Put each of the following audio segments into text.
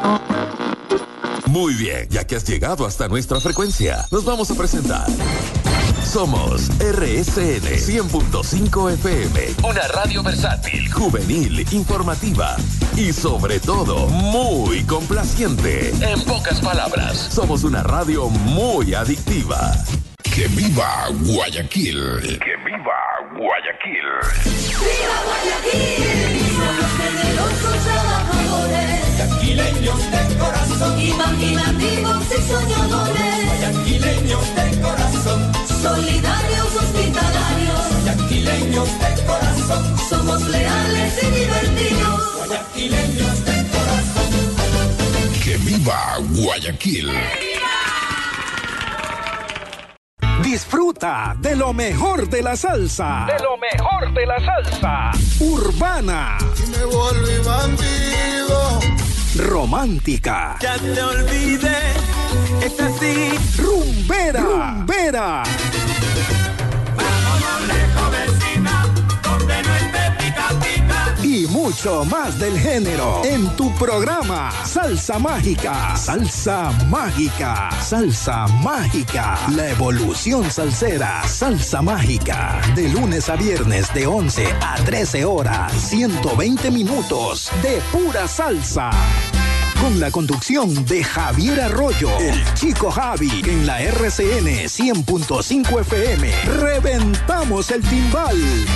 Muy bien, ya que has llegado hasta nuestra frecuencia, nos vamos a presentar. Somos RSN 100.5 FM, una radio versátil, juvenil, informativa y sobre todo muy complaciente. En pocas palabras, somos una radio muy adictiva. ¡Que viva Guayaquil! ¡Que viva Guayaquil! ¡Viva Guayaquil! Somos generosos trabajadores, guayaquileños de corazón, imaginativos y soñadores, guayaquileños de corazón, solidarios, hospitalarios, guayaquileños de corazón, somos leales y divertidos, guayaquileños de corazón. ¡Que viva Guayaquil! Disfruta de lo mejor de la salsa. De lo mejor de la salsa. Urbana. Y me volví bandido. Romántica. Ya te olvidé, es así. Rumbera. Rumbera. Vámonos lejos, vecina, donde no esté pica pica. Y mucho más del género en tu programa Salsa Mágica. Salsa Mágica. Salsa Mágica. La evolución salsera. Salsa Mágica. De lunes a viernes de 11 a 13 horas. 120 minutos de pura salsa. Con la conducción de Javier Arroyo, el Chico Javi, en la RCN 100.5 FM. Reventamos el timbal.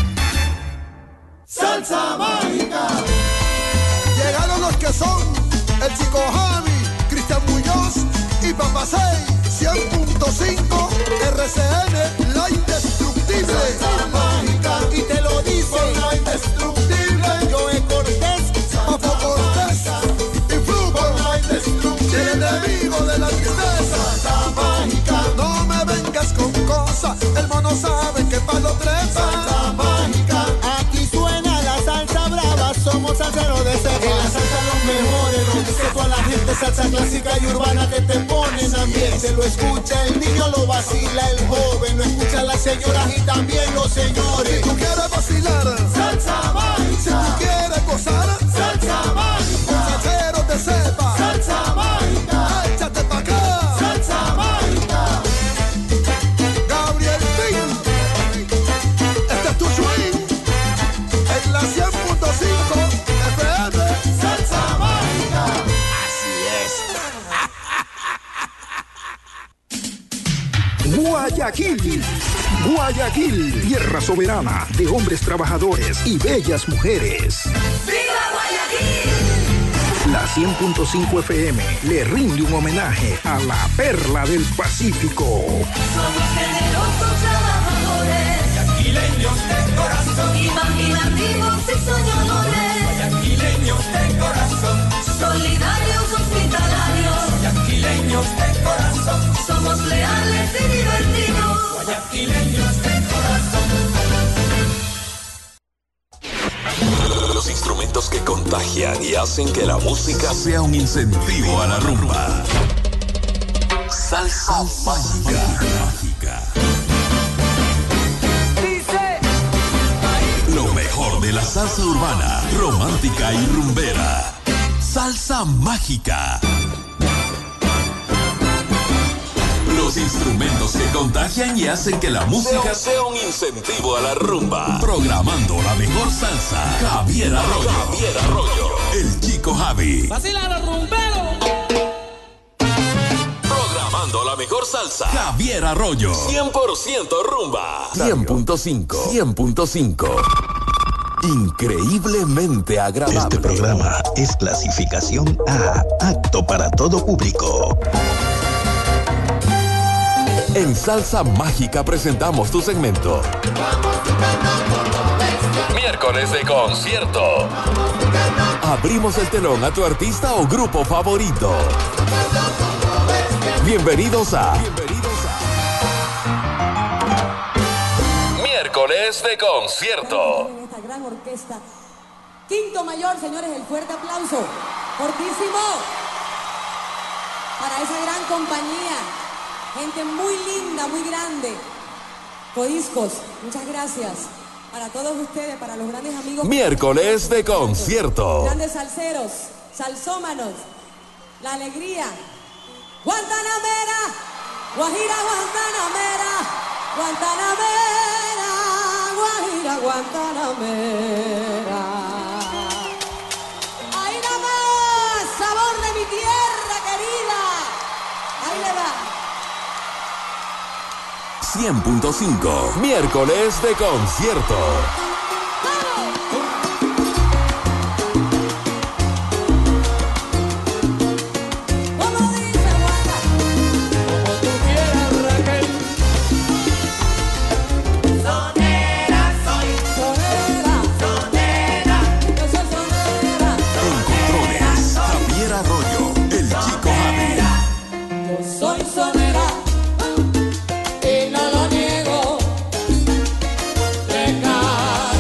Salsa Mágica. Llegaron los que son el Chico Javi, Cristian Muñoz y Papá 6, 100.5 RCN, la indestructible. Salsa Mágica. Y te lo dice por la indestructible. Joe Cortés, Papo Cortés y Flujo por la indestructible. El enemigo de la tristeza. Salsa Mágica. No me vengas con cosas, el mono sabe que palo trepa. Salsa Mágica. Aquí suena la salsa brava, somos salseros de cepa. En la salsa los mejores, donde se toda la gente, salsa clásica y urbana que te ponen ambiente. Lo escucha el niño, lo vacila el joven, lo escuchan las señoras y también los señores. Si tú quieres vacilar, salsa mágica. Si tú quieres gozar, salsa mágica. Un salsero de cepa, salsa mágica. Échate pa' acá, salsa mágica. Gabriel Pin, este es tu swing. En la 100.5 FM, salsa mágica. Así es. Guayaquil. Guayaquil, tierra soberana de hombres trabajadores y bellas mujeres. ¡Viva Guayaquil! La 100.5 FM le rinde un homenaje a la perla del Pacífico. Somos generosos trabajadores, Guayaquileños de corazón, imaginativos y soñadores, guayaquileños de corazón, solidarios, hospitalarios, guayaquileños de corazón, somos leales y divertidos, guayaquileños de corazón. Los instrumentos que contagian y hacen que la música sea un incentivo a la rumba. Salsa mágica. Lo mejor de la salsa urbana, romántica y rumbera. Salsa mágica. Los instrumentos que contagian y hacen que la música sea un incentivo a la rumba. Programando la mejor salsa. Javier Arroyo. El Chico Javi. ¡Vacila los rumberos! Programando la mejor salsa. Javier Arroyo. 100% rumba. 100.5. Increíblemente agradable. Este programa es clasificación A, apto para todo público. En Salsa Mágica presentamos tu segmento. Miércoles de concierto. Abrimos el telón a tu artista o grupo favorito. Bienvenidos a Miércoles de concierto. Esta gran orquesta. Quinto mayor, señores, el fuerte aplauso. Fortísimo. Para esa gran compañía. Gente muy linda, muy grande. Codiscos, muchas gracias. Para todos ustedes, para los grandes amigos. Miércoles de concierto. Grandes salseros, salsómanos. la alegría. Guantanamera, Guajira Guantanamera, Guantanamera, Guajira Guantanamera. Ahí nada más, sabor de mi tierra querida. Ahí le va. 100.5, miércoles de concierto. Soy sonera y no lo niego.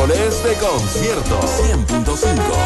Miércoles de concierto 100.5.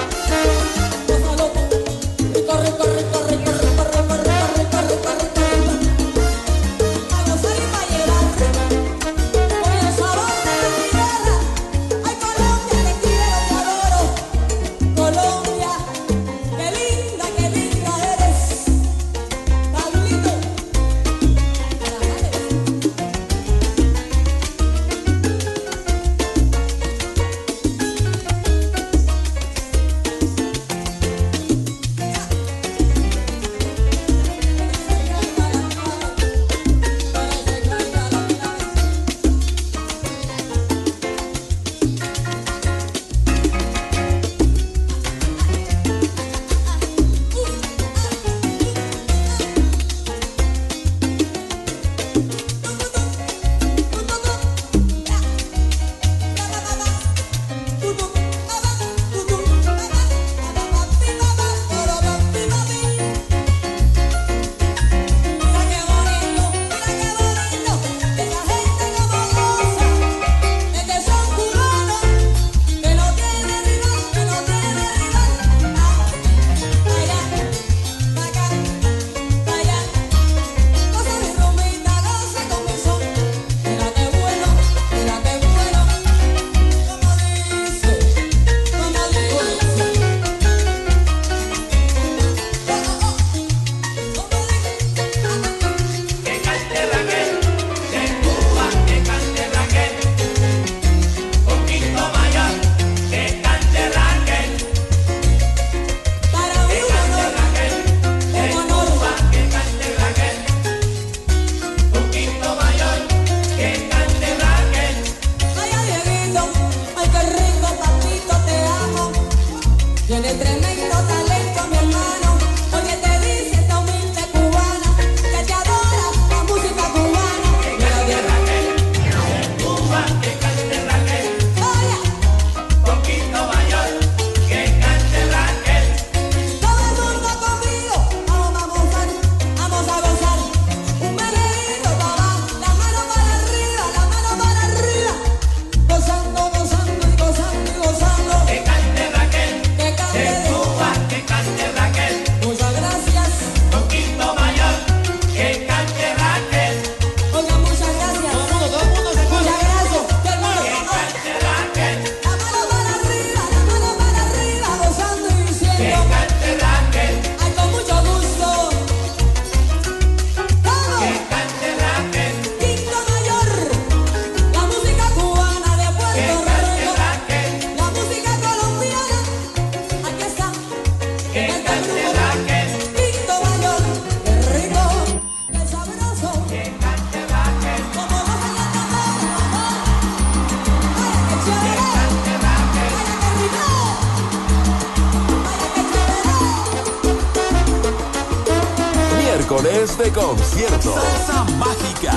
Miércoles de concierto. Salsa Mágica.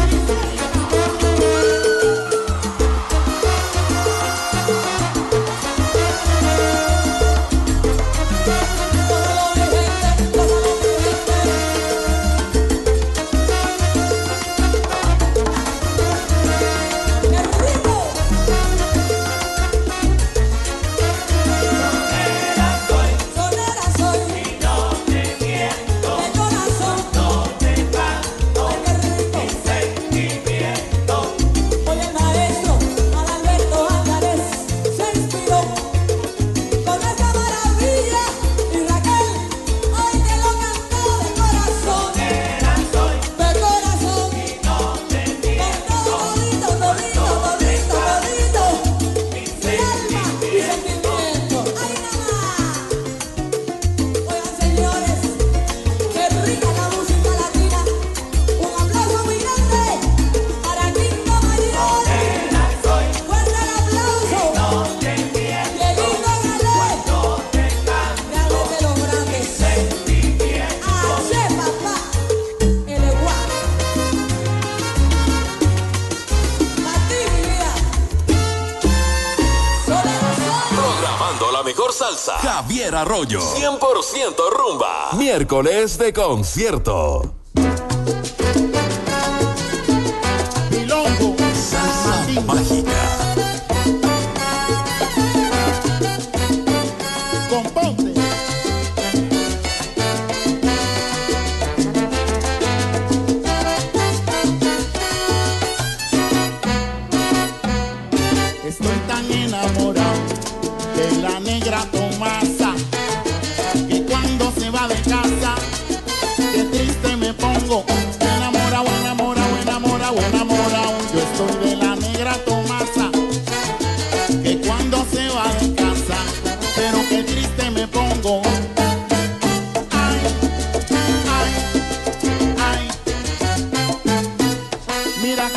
Salsa, Javier Arroyo, 100% rumba. Miércoles de concierto. Salsa Mágica.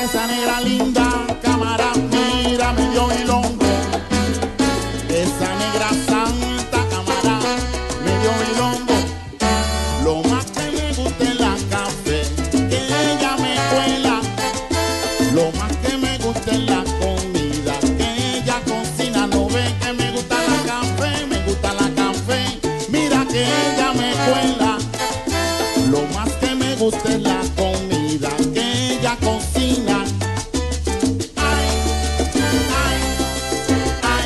que esa negra linda, cámara, mira, me dio milongo. Esa negra santa, cámara, me dio milongo. Lo más que me gusta es la café, que ella me cuela. Lo más que me gusta es la comida, que ella cocina. No ve que me gusta la café, me gusta la café. Mira que ella me cuela. Lo más que me gusta es la comida, que ella cocina. Ay, ay, ay.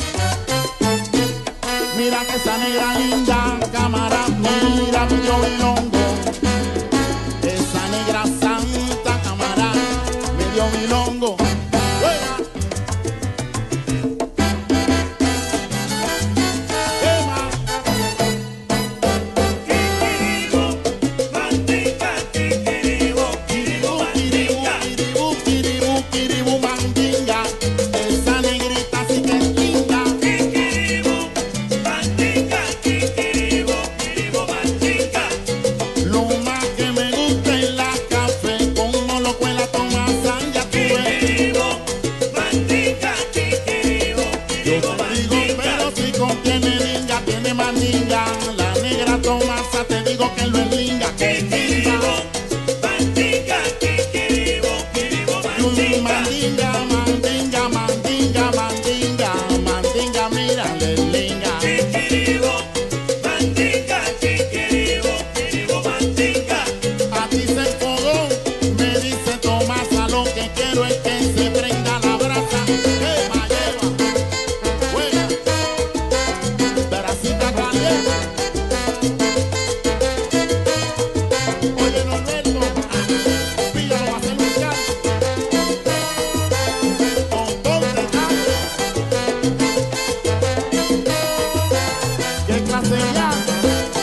Mira que esa negra linda, cámara, mira mi yo milongo. Esa negra santa, cámara, me dio milongo. ¡Juega! ¡Quema! Kikiribu, mandinga, kikiribu, kiribu, mandinga. Kiribu, kiribu, kiribu, mandinga. Esa negrita sí que es linda. Kikiribu, mandinga, kikiribu, kiribu, mandinga. Lo más que me gusta es la café, como lo cuela Tomás ya tú ves. Kikiribu, mandinga, kikiribu, Yo kiribu, te digo, mandinga. pero si contiene linga, tiene mandinga. La negra Tomasa te digo que lo es linga, que es linga. Kikiribu, mandinga, kikiribu, kiribu, mandinga. Mandinga, mandinga, mandinga, mandinga, mandinga, mírale linga. Kikiribu, mandinga, kikiribu, kiribu, mandinga. A ti se enfogó, me dice Tomasa, lo que quiero es que se prenda la brasa. Quema, lleva, juega, brasita caliente. Oye, Norberto, píllalo, va a hacer un canto. Con todo el canto. ¿Qué clase de llama?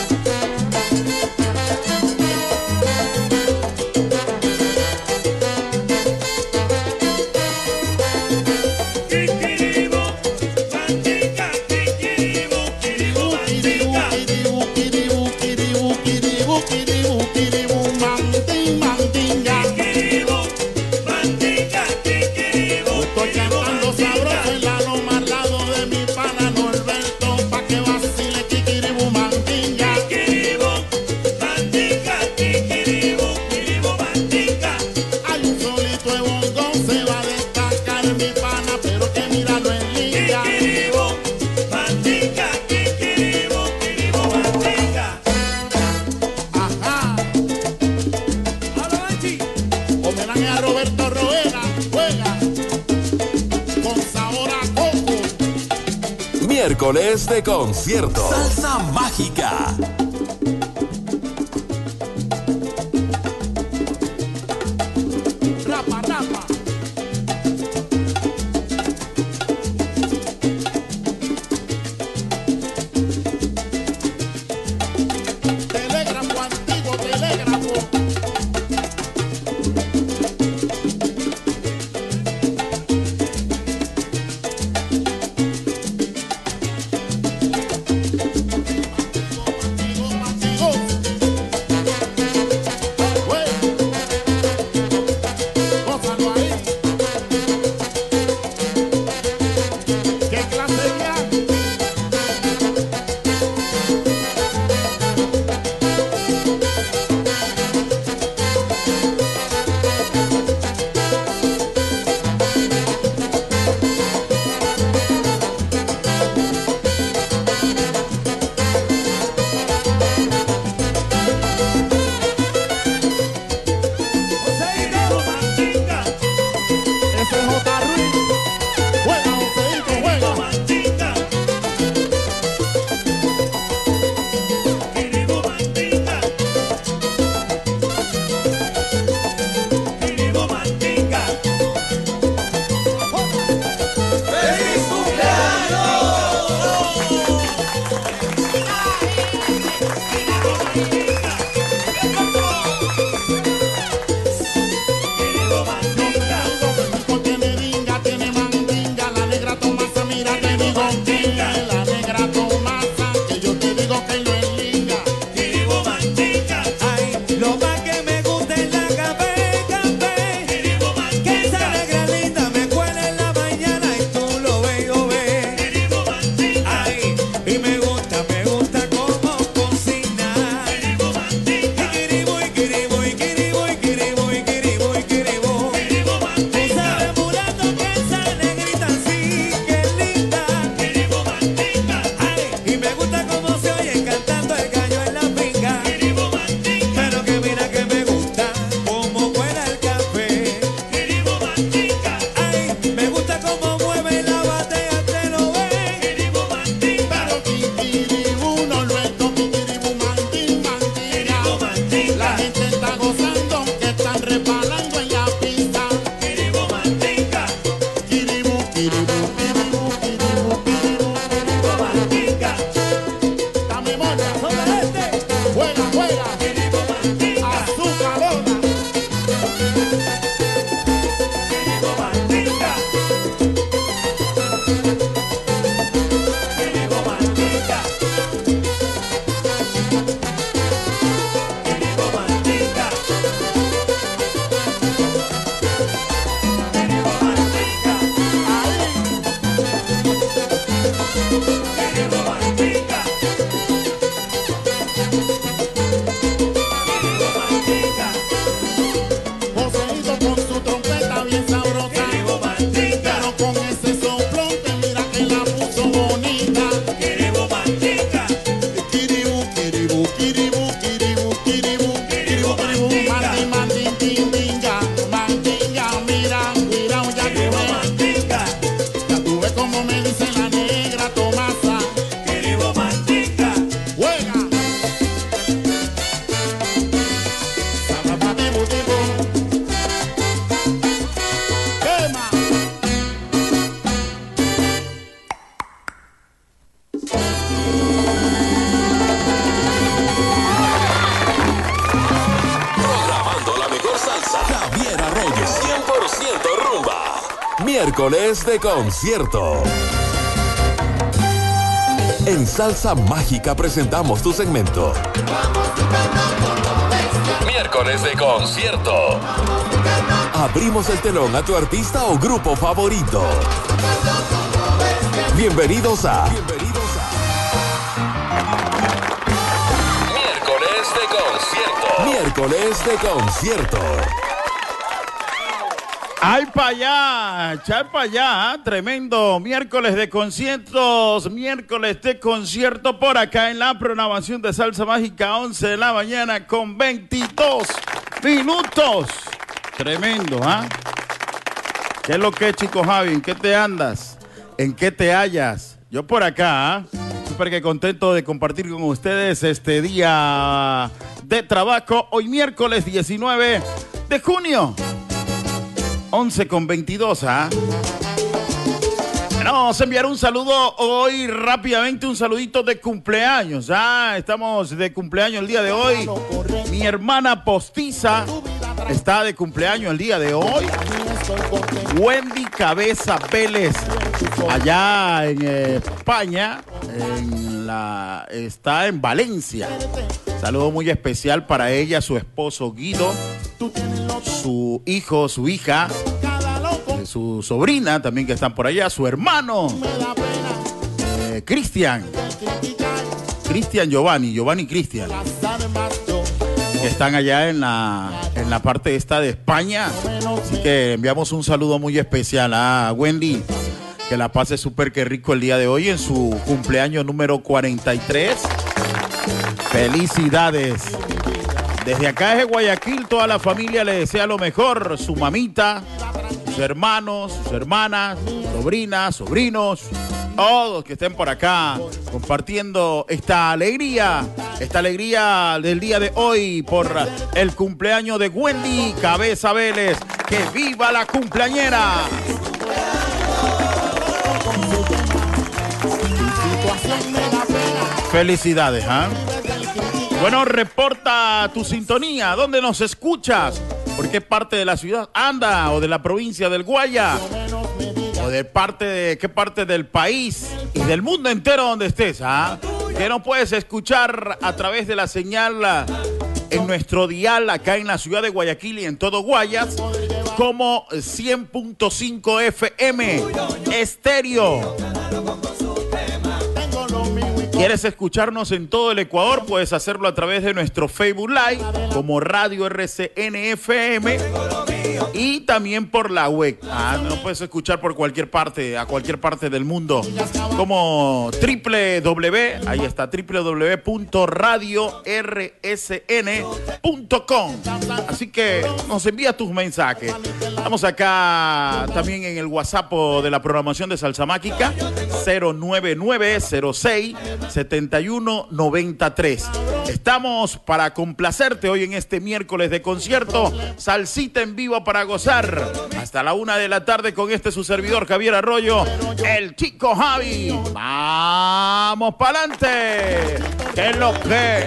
Kikiribu, mandinga, kikiribu, kiribu, mandinga. Kiribu, kiribu, kiribu, kiribu, kiribu, kiribu, mandinga. Kikiribu, mandinga, kikiribu, Estoy kiribu, cantando mandinga. sabroso en la loma al lado de mi pana Norberto, pa' que vacile kikiribu, mandinga. Kikiribu, mandinga, kikiribu, kiribu, mandinga. Hay un solito de bongo, se va a destacar mi pana, pero que míralo en liga. Kikiribu, mandinga, kikiribu, kiribu, mandinga. Ajá. Homenaje a Roberto Roena, juega con sabor a coco. Miércoles de concierto. Salsa mágica. Rapa, rapa. Telégrafo antiguo, telégrafo. Miércoles de concierto. En Salsa Mágica presentamos tu segmento. Miércoles de concierto. Abrimos el telón a tu artista o grupo favorito. Bienvenidos a Miércoles de concierto. Miércoles de concierto. ¡Ay, para allá! ¡Echar para allá! Tremendo miércoles de conciertos, miércoles de concierto por acá en la programación de Salsa Mágica, 11 de la mañana con 22 minutos. Tremendo, ¿ah? ¿Qué es lo que es, Chico Javi? ¿En qué te andas? ¿En qué te hallas? Yo por acá, ¿ah? Súper que contento de compartir con ustedes este día de trabajo. Hoy miércoles 19 de junio. 11 con 22, ¿ah? Bueno, vamos a enviar un saludo hoy rápidamente, un saludito de cumpleaños. Estamos de cumpleaños el día de hoy. Mi hermana postiza está de cumpleaños el día de hoy. Wendy Cabeza Vélez, allá en España, está en Valencia. Saludo muy especial para ella, su esposo Guido, su hijo, su hija, su sobrina también que están por allá, su hermano Cristian Giovanni Cristian, que están allá en la parte esta de España. Así que enviamos un saludo muy especial a Wendy, que la pase súper que rico el día de hoy en su cumpleaños número 43. Felicidades. Desde acá desde Guayaquil, toda la familia le desea lo mejor. Su mamita, sus hermanos, sus hermanas, sobrinas, sobrinos, todos que estén por acá compartiendo esta alegría del día de hoy por el cumpleaños de Wendy Cabeza Vélez. ¡Que viva la cumpleañera! Felicidades, ¿ah? Bueno, reporta tu sintonía. ¿Dónde nos escuchas? ¿Por qué parte de la ciudad anda? ¿O de la provincia del Guaya? ¿O de qué parte del país y del mundo entero donde estés? ¿Ah? Que no puedes escuchar a través de la señal en nuestro dial acá en la ciudad de Guayaquil y en todo Guayas como 100.5 FM estéreo. ¿Quieres escucharnos en todo el Ecuador? Puedes hacerlo a través de nuestro Facebook Live como Radio RCN FM y también por la web. No puedes escuchar por cualquier parte, a cualquier parte del mundo, como ahí está, www.radiorSN.com. Así que nos envía tus mensajes. Estamos acá también en el WhatsApp de la programación de Salsa Mágica, 09906-7193. Estamos para complacerte hoy en este miércoles de concierto. Salsita en vivo para gozar hasta la 1 de la tarde con su servidor Javier Arroyo, el Chico Javi. ¡Vamos para adelante! ¿Qué es lo que?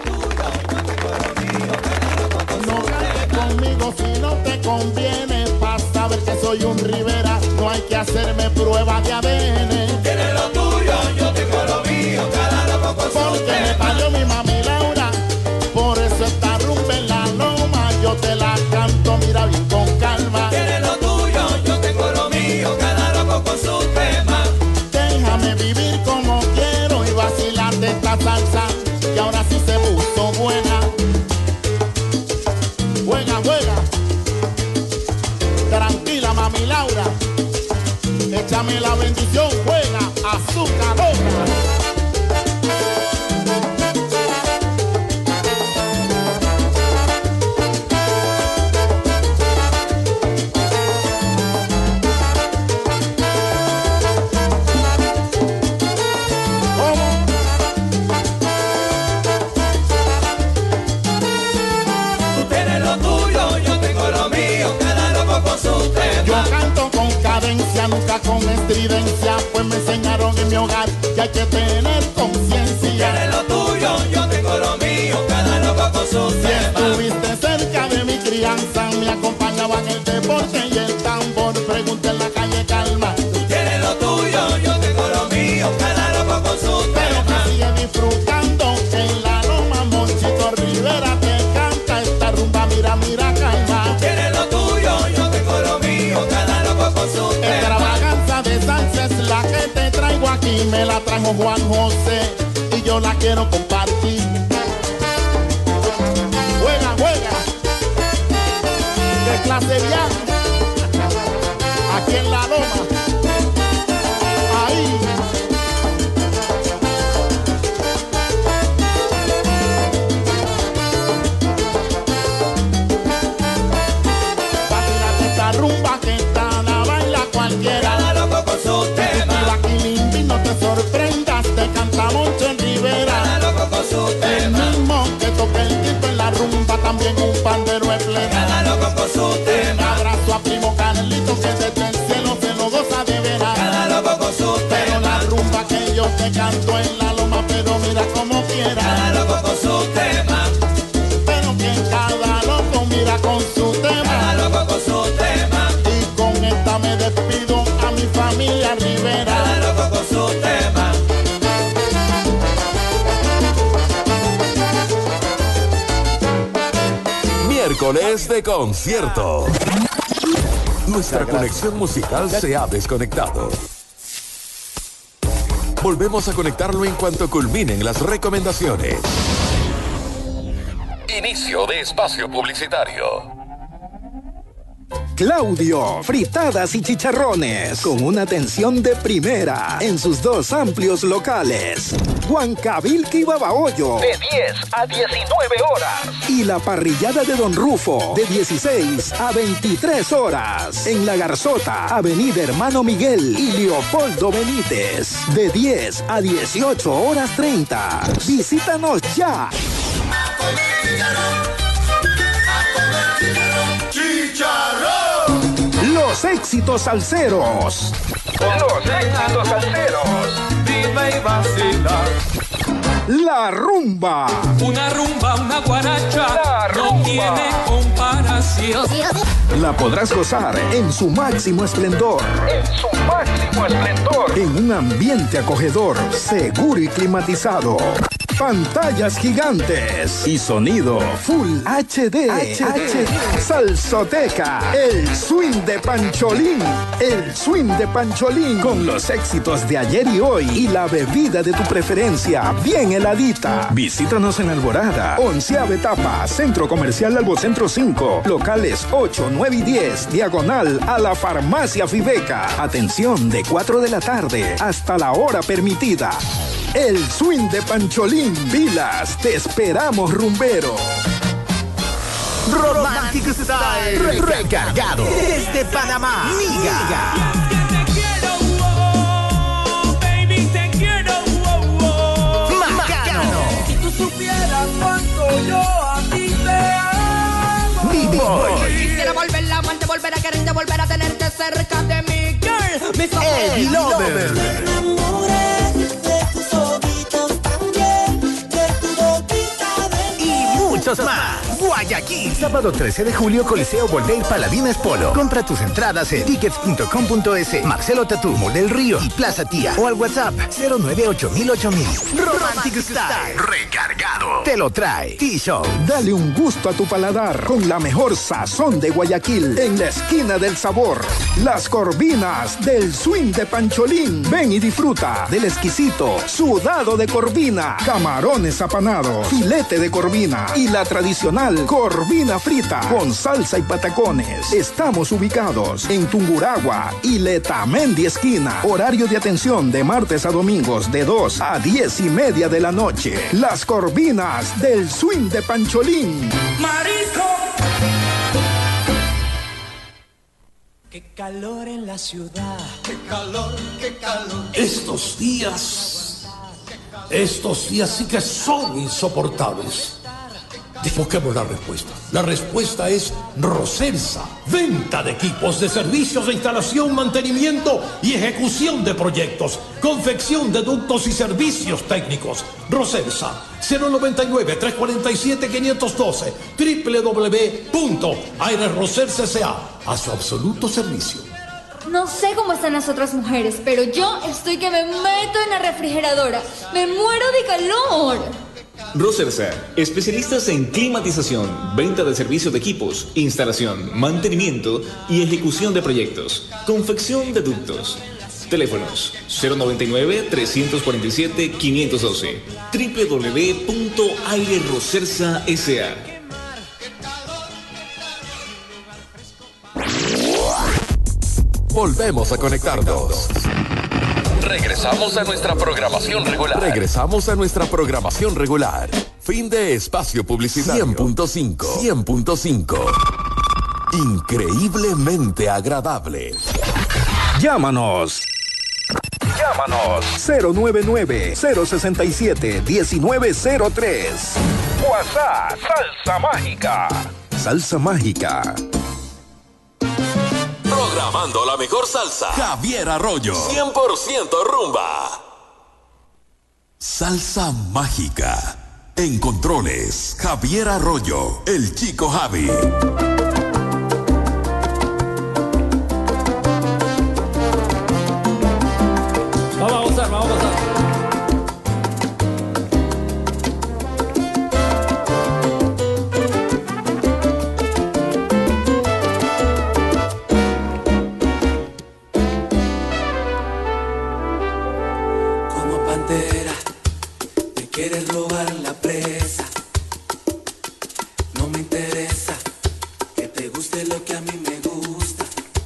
No cantes conmigo si no te conviene. Para saber que soy un Rivera, no hay que hacerme prueba de ADN. Tienes lo tuyo, yo tengo lo mío, cada loco con su porque me parió mi mami Laura, por eso esta rumba en la loma, yo te la canto, mira bien con calma. Tienes lo tuyo, yo tengo lo mío, cada loco con su tema. Déjame vivir como quiero y vacilarte esta salsa, que ahora sí se puso buena. Juega, juega. Tranquila, mami Laura. Échame la bendición, juega, azúcar, nunca con estridencia, pues me enseñaron en mi hogar que hay que tener conciencia. Tienes lo tuyo, yo tengo lo mío, cada loco con su tema. Si estuviste cerca de mi crianza, me acompañaban el deporte y el tambor. Pregunté en la calle mí me la trajo Juan José y yo la quiero compartir. Juega, juega. De clase viaje. Aquí en la loma. Ahí. Vacílate esta rumba que esta la baila cualquiera. Cada loco con su tema. Y no te sorprendas, te canta Moncho en Rivera. Cada loco con su tema. El mismo que toca el quinto en la rumba, también un pandero es plena. Cada loco con su tema. Un abrazo a primo Carlito que desde el cielo se lo goza de veras. Cada loco con su tema. Pero la rumba que yo te canto en la loma, pero mira como quiera. Cada loco con su tema. Pero que cada loco mira con su tema. Cada loco con su tema. Y con esta me despido a mi familia Rivera. Cada loco con su tema. Miércoles de concierto. Nuestra conexión musical se ha desconectado. Volvemos a conectarlo en cuanto culminen las recomendaciones. Inicio de espacio publicitario. Claudio, fritadas y chicharrones, con una atención de primera en sus dos amplios locales. Huancavilca y Babahoyo, De 10 a 19 horas. y la parrillada de Don Rufo, de 16 a 23 horas. En La Garzota, Avenida Hermano Miguel y Leopoldo Benítez, de 10 a 18 horas 30. Visítanos ya. Los éxitos salseros. Los éxitos salseros. Vive y vacila. La rumba. Una rumba, una guaracha, La no rumba. tiene comparación. La podrás gozar en su máximo esplendor, En su máximo esplendor. en un ambiente acogedor, seguro y climatizado. Pantallas gigantes y sonido Full HD. Salsoteca, el swing de Pancholín. El swing de Pancholín con los éxitos de ayer y hoy y la bebida de tu preferencia bien heladita. Visítanos en Alborada, 11ª etapa, Centro Comercial Albocentro 5, locales 8, 9 y 10, diagonal a la Farmacia Fibeca. Atención de 4 de la tarde hasta la hora permitida. El swing de Pancholín, Vilas, te esperamos rumbero. Romantic Style recargado desde Panamá. Miga. Te quiero, oh, baby, te quiero, oh, oh. Macano. Si tú supieras cuánto yo a ti te amo. B-Boy. Quisiera volver la amante, volver a quererte, volver a tenerte cerca de mi girl. Mi Eddie Lover. Muchos más. Guayaquil. Sábado 13 de julio, Coliseo Voltaire Paladines Polo. Compra tus entradas en tickets.com.es, Marcelo Tatú, Mall del Río y Plaza Tía. O al WhatsApp 098008000. Romantic Style. Recargado. Te lo trae T-Show. Dale un gusto a tu paladar con la mejor sazón de Guayaquil en la esquina del sabor. Las corvinas del swing de Pancholín. Ven y disfruta del exquisito sudado de corvina, camarones apanados, filete de corvina y la tradicional corvina frita con salsa y patacones. Estamos ubicados en Tunguragua y Letamendi esquina. Horario de atención de martes a domingos de 2 a 10:30 de la noche. Las corvinas del swing de Pancholín. Marisco. Qué calor en la ciudad. Qué calor, qué calor. Estos días sí que son insoportables. Busquemos la respuesta. La respuesta es Roselsa. Venta de equipos, de servicios de instalación, mantenimiento y ejecución de proyectos. Confección de ductos y servicios técnicos. Roselsa. 099-347-512. www.airesroselsa.sa. A su absoluto servicio. No sé cómo están las otras mujeres, pero yo estoy que me meto en la refrigeradora. Me muero de calor. Roselsa, especialistas en climatización, venta de servicios de equipos, instalación, mantenimiento y ejecución de proyectos, confección de ductos. Teléfonos 099-347-512. www.airerocersa.sa. Volvemos a conectarnos. Regresamos a nuestra programación regular. Fin de espacio publicitario. 100.5. Increíblemente agradable. Llámanos 099-067-1903. WhatsApp Salsa Mágica. Salsa Mágica. Programando la mejor salsa. Javier Arroyo. 100% rumba. Salsa Mágica. En controles, Javier Arroyo, el Chico Javi. Vamos a gozar. Como pantera, me quieres robar la presa. No me interesa que te guste lo que a mí me gusta.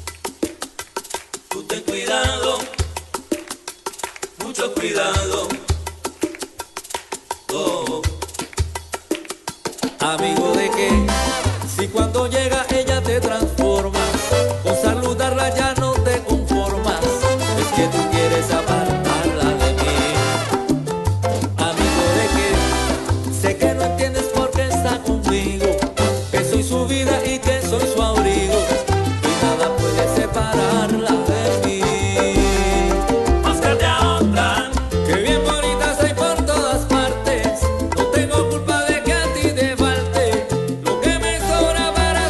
Tú ten cuidado, mucho cuidado. Oh. Amigo de que, si cuando llega ella te transforma, con saludarla ya no te conformas, es que tú quieres apartarla de mí. Amigo de que, sé que no entiendes por qué está conmigo, que soy su vida y que soy su abrigo, y nada puede separarla de mí. Búscate a otra, que bien bonita soy por todas partes, no tengo culpa de que a ti te falte lo que me sobra para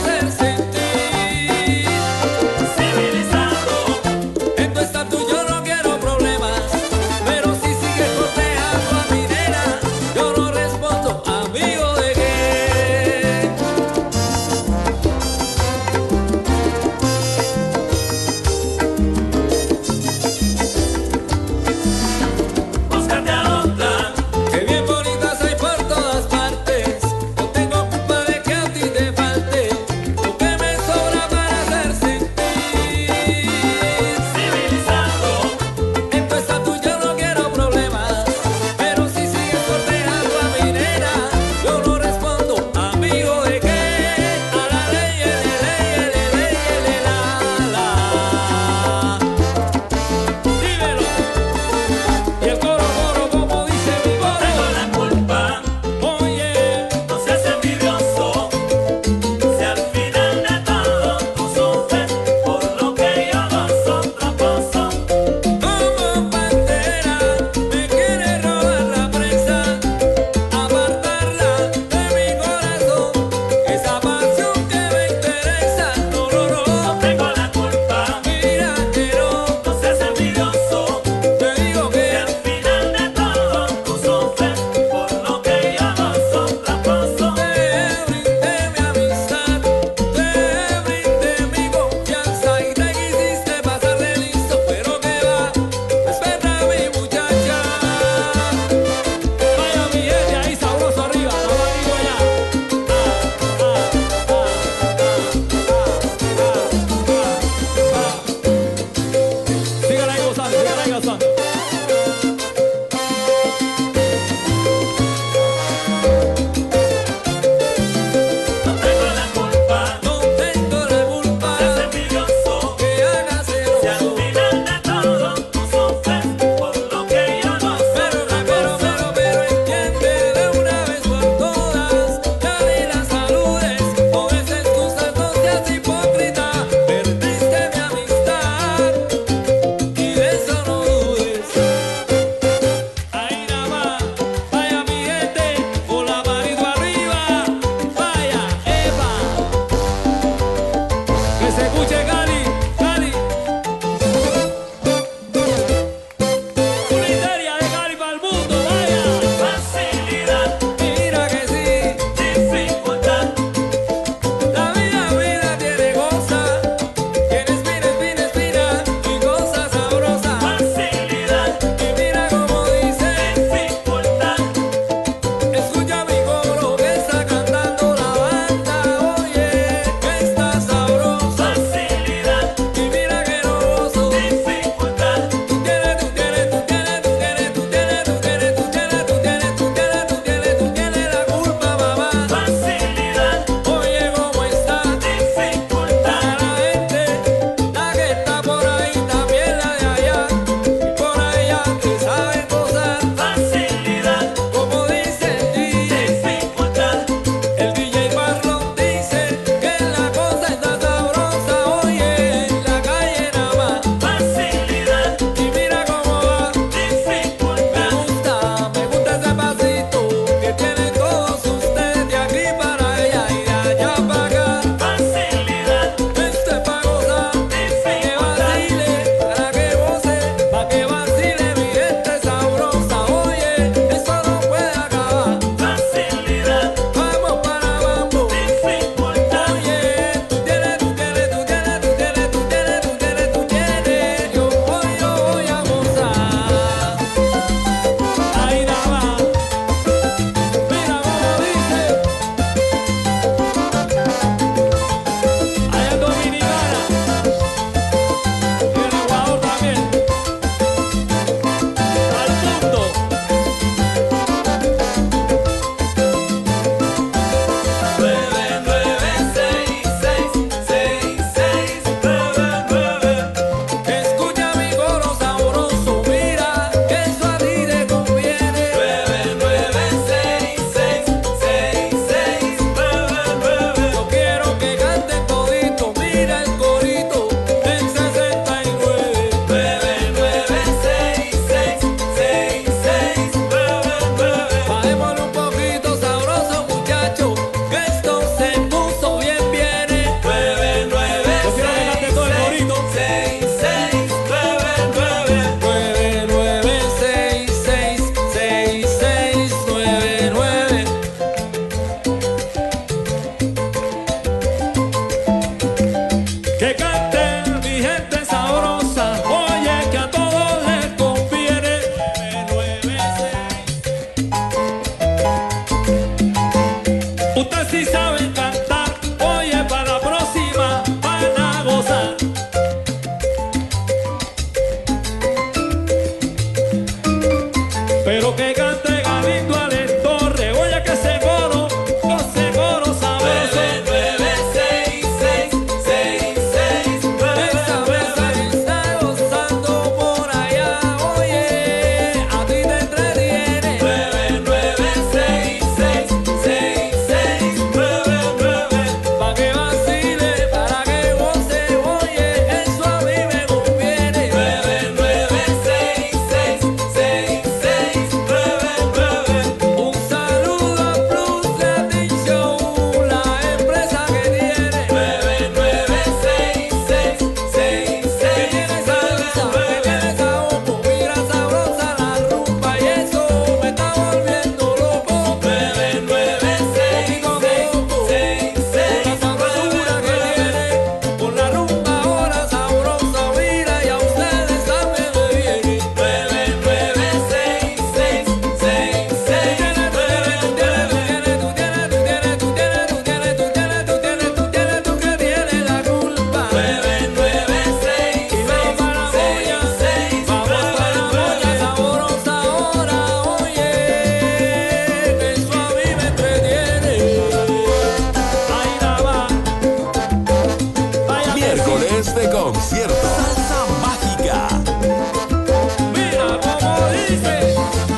miércoles de concierto. Salsa Mágica. Mira cómo dice.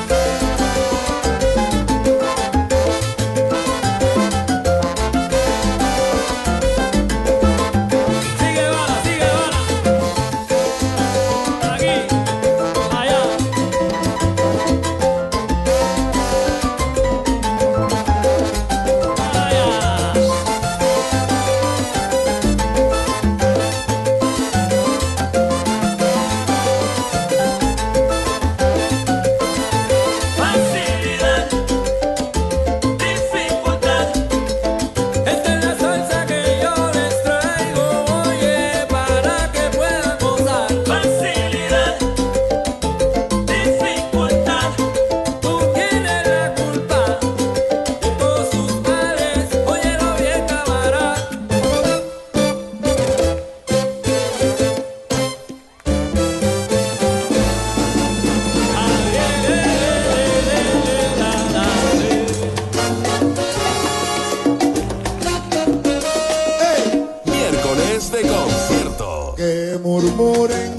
Sigue bala, sigue bala. Aquí, allá. Facilidad, dificultad. Esta es la salsa que yo les traigo, oye, para que puedan gozar. Facilidad, dificultad. Tú tienes la culpa de todos sus males, óyelo bien, camarada. Miércoles de concierto. Que murmuren,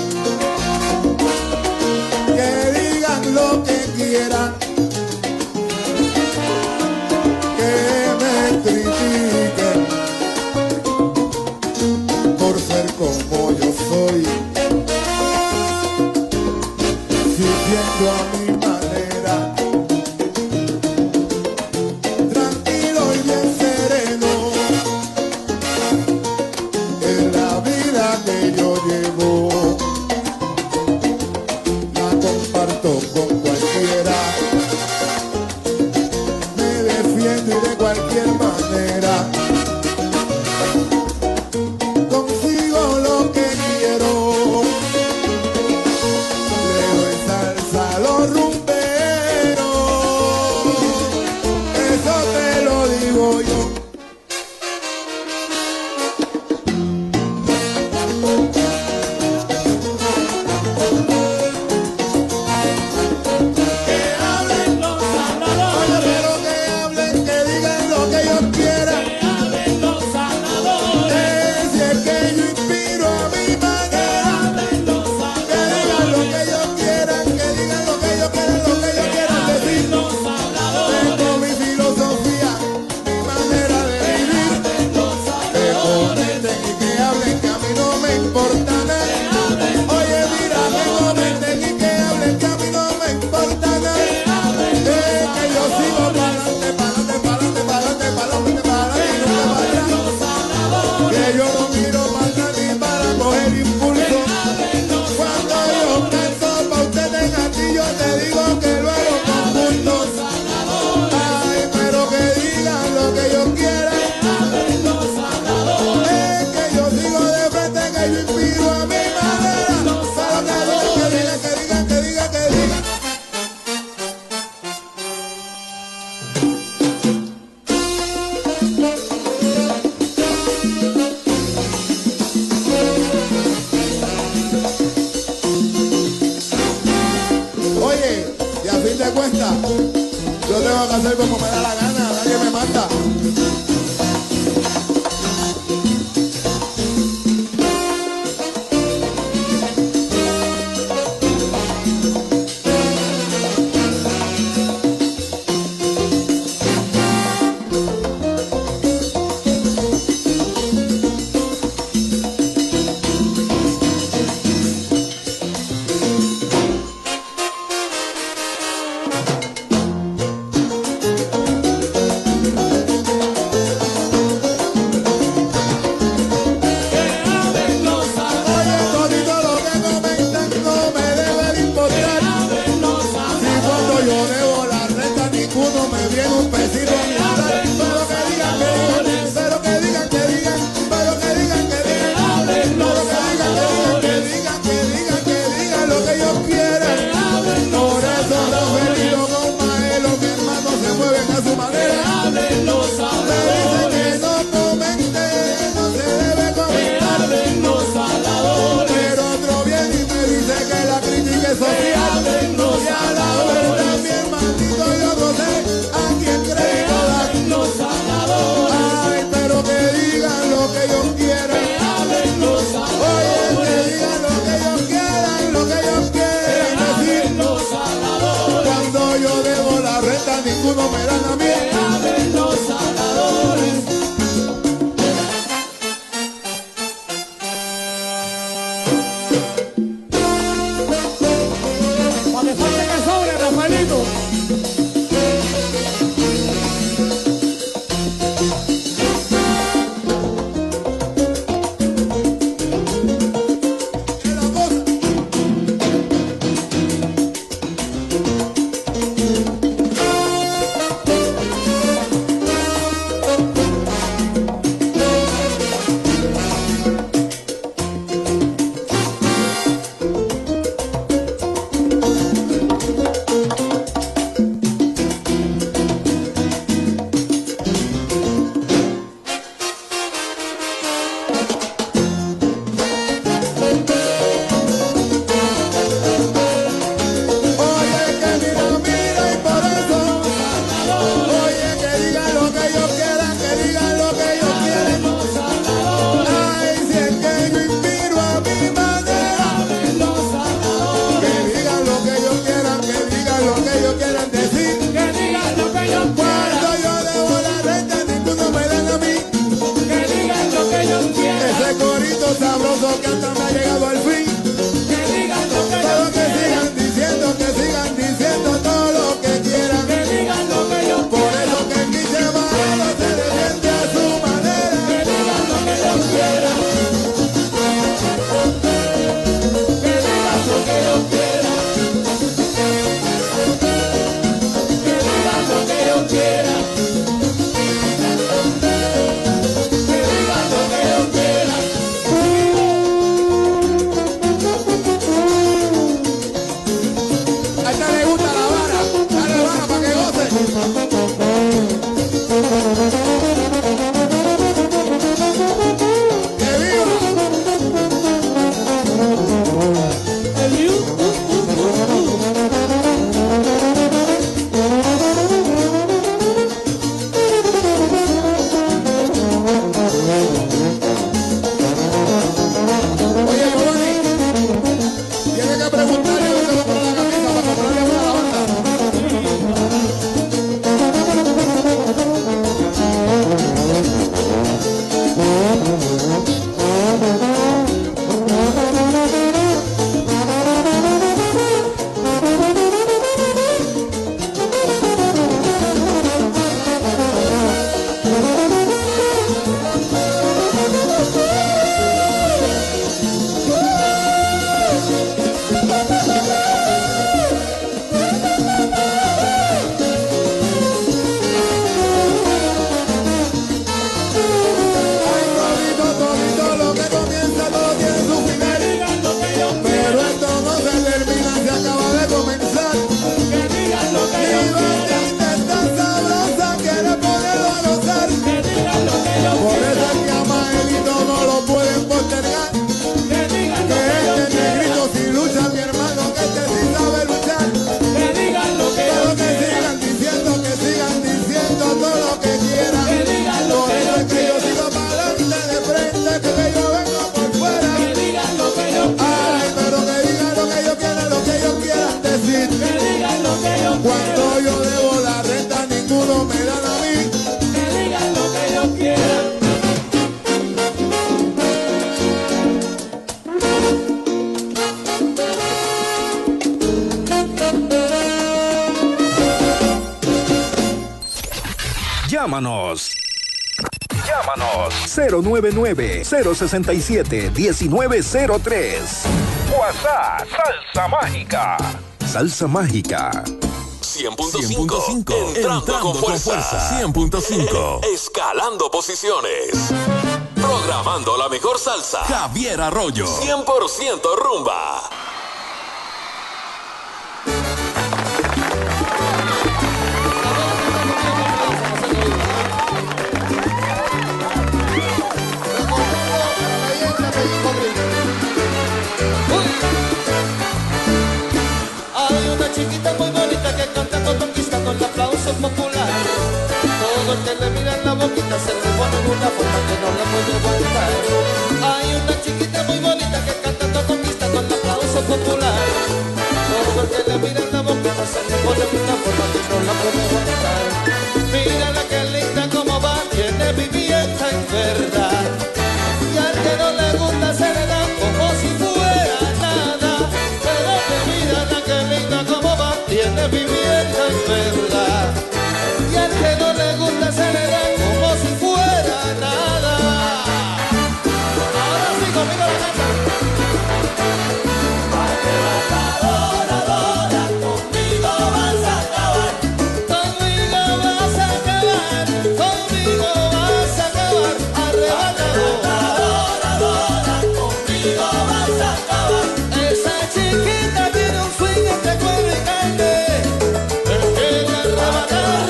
que digan lo que quieran, que me critiquen por ser como yo soy, viviendo a mi manera, tranquilo y bien sereno. En la vida que yo llevo, la comparto con cualquiera, me defiendo y de cualquier manera consigo lo que quiero, le doy salsa a los rumberos, eso te lo digo yo. Que hablen los habladores, pero que hablen, que digan lo que ellos quieran. Que hablen los habladores, si es que yo inspiro a mi manera. Que hablen los habladores, que digan lo que ellos quieran, que digan lo que ellos quieran, lo que ellos quieran decir. Los habladores, tengo mi filosofía, mi manera de vivir. Que comenten y que hablen, que a mí no me importa nada. Oye, mira, que comenten y que hablen, que a mí no me importa nada. Que yo sigo pa'lante, pa'lante, pa'lante, pa'lante, pa'lante, pa'lante, y nunca para atrás. Que yo no miro para atrás ni para coger impulso. Cuando yo canso pa' ustedes en aquí, yo te digo que luego con puntos. Ay, pero que digan lo que yo quiera. Que yo sigo de frente, que yo inspiro a mi manera. Pero que digan, que digan, que digan, que digan. Oye, y a fin de cuentas, yo tengo que hacer como me da la gana, nadie me manda. Llámanos. 099-067-1903. WhatsApp Salsa Mágica. Salsa Mágica. 100.5. Entrando con fuerza. 100.5. Escalando posiciones. Programando la mejor salsa. Javier Arroyo. 100% rumba. Hay una chiquita muy bonita que canta con conquista con el aplauso popular. Todo el que le mira en la boquita se le pone en una forma que no la puede aguantar. Hay una chiquita muy bonita que canta con conquista con el aplauso popular. Todo el que le mira en la boquita se le pone en una forma que no la puede aguantar. Mírala que linda como va, tiene vivienda en verdad. Y al que no le gusta se le da como si fuera nada. Pero que mírala que linda como va, tiene vivienda en verdad. Y al que no le gusta se le da como si fuera nada. Ahora sí, conmigo la canta. Arrebatadora, conmigo vas a acabar. Conmigo vas a acabar. Conmigo vas a acabar. Arrebatadora, conmigo vas a acabar. Esa chiquita tiene un swing entre cuero y carne. Me quiere arrebatar.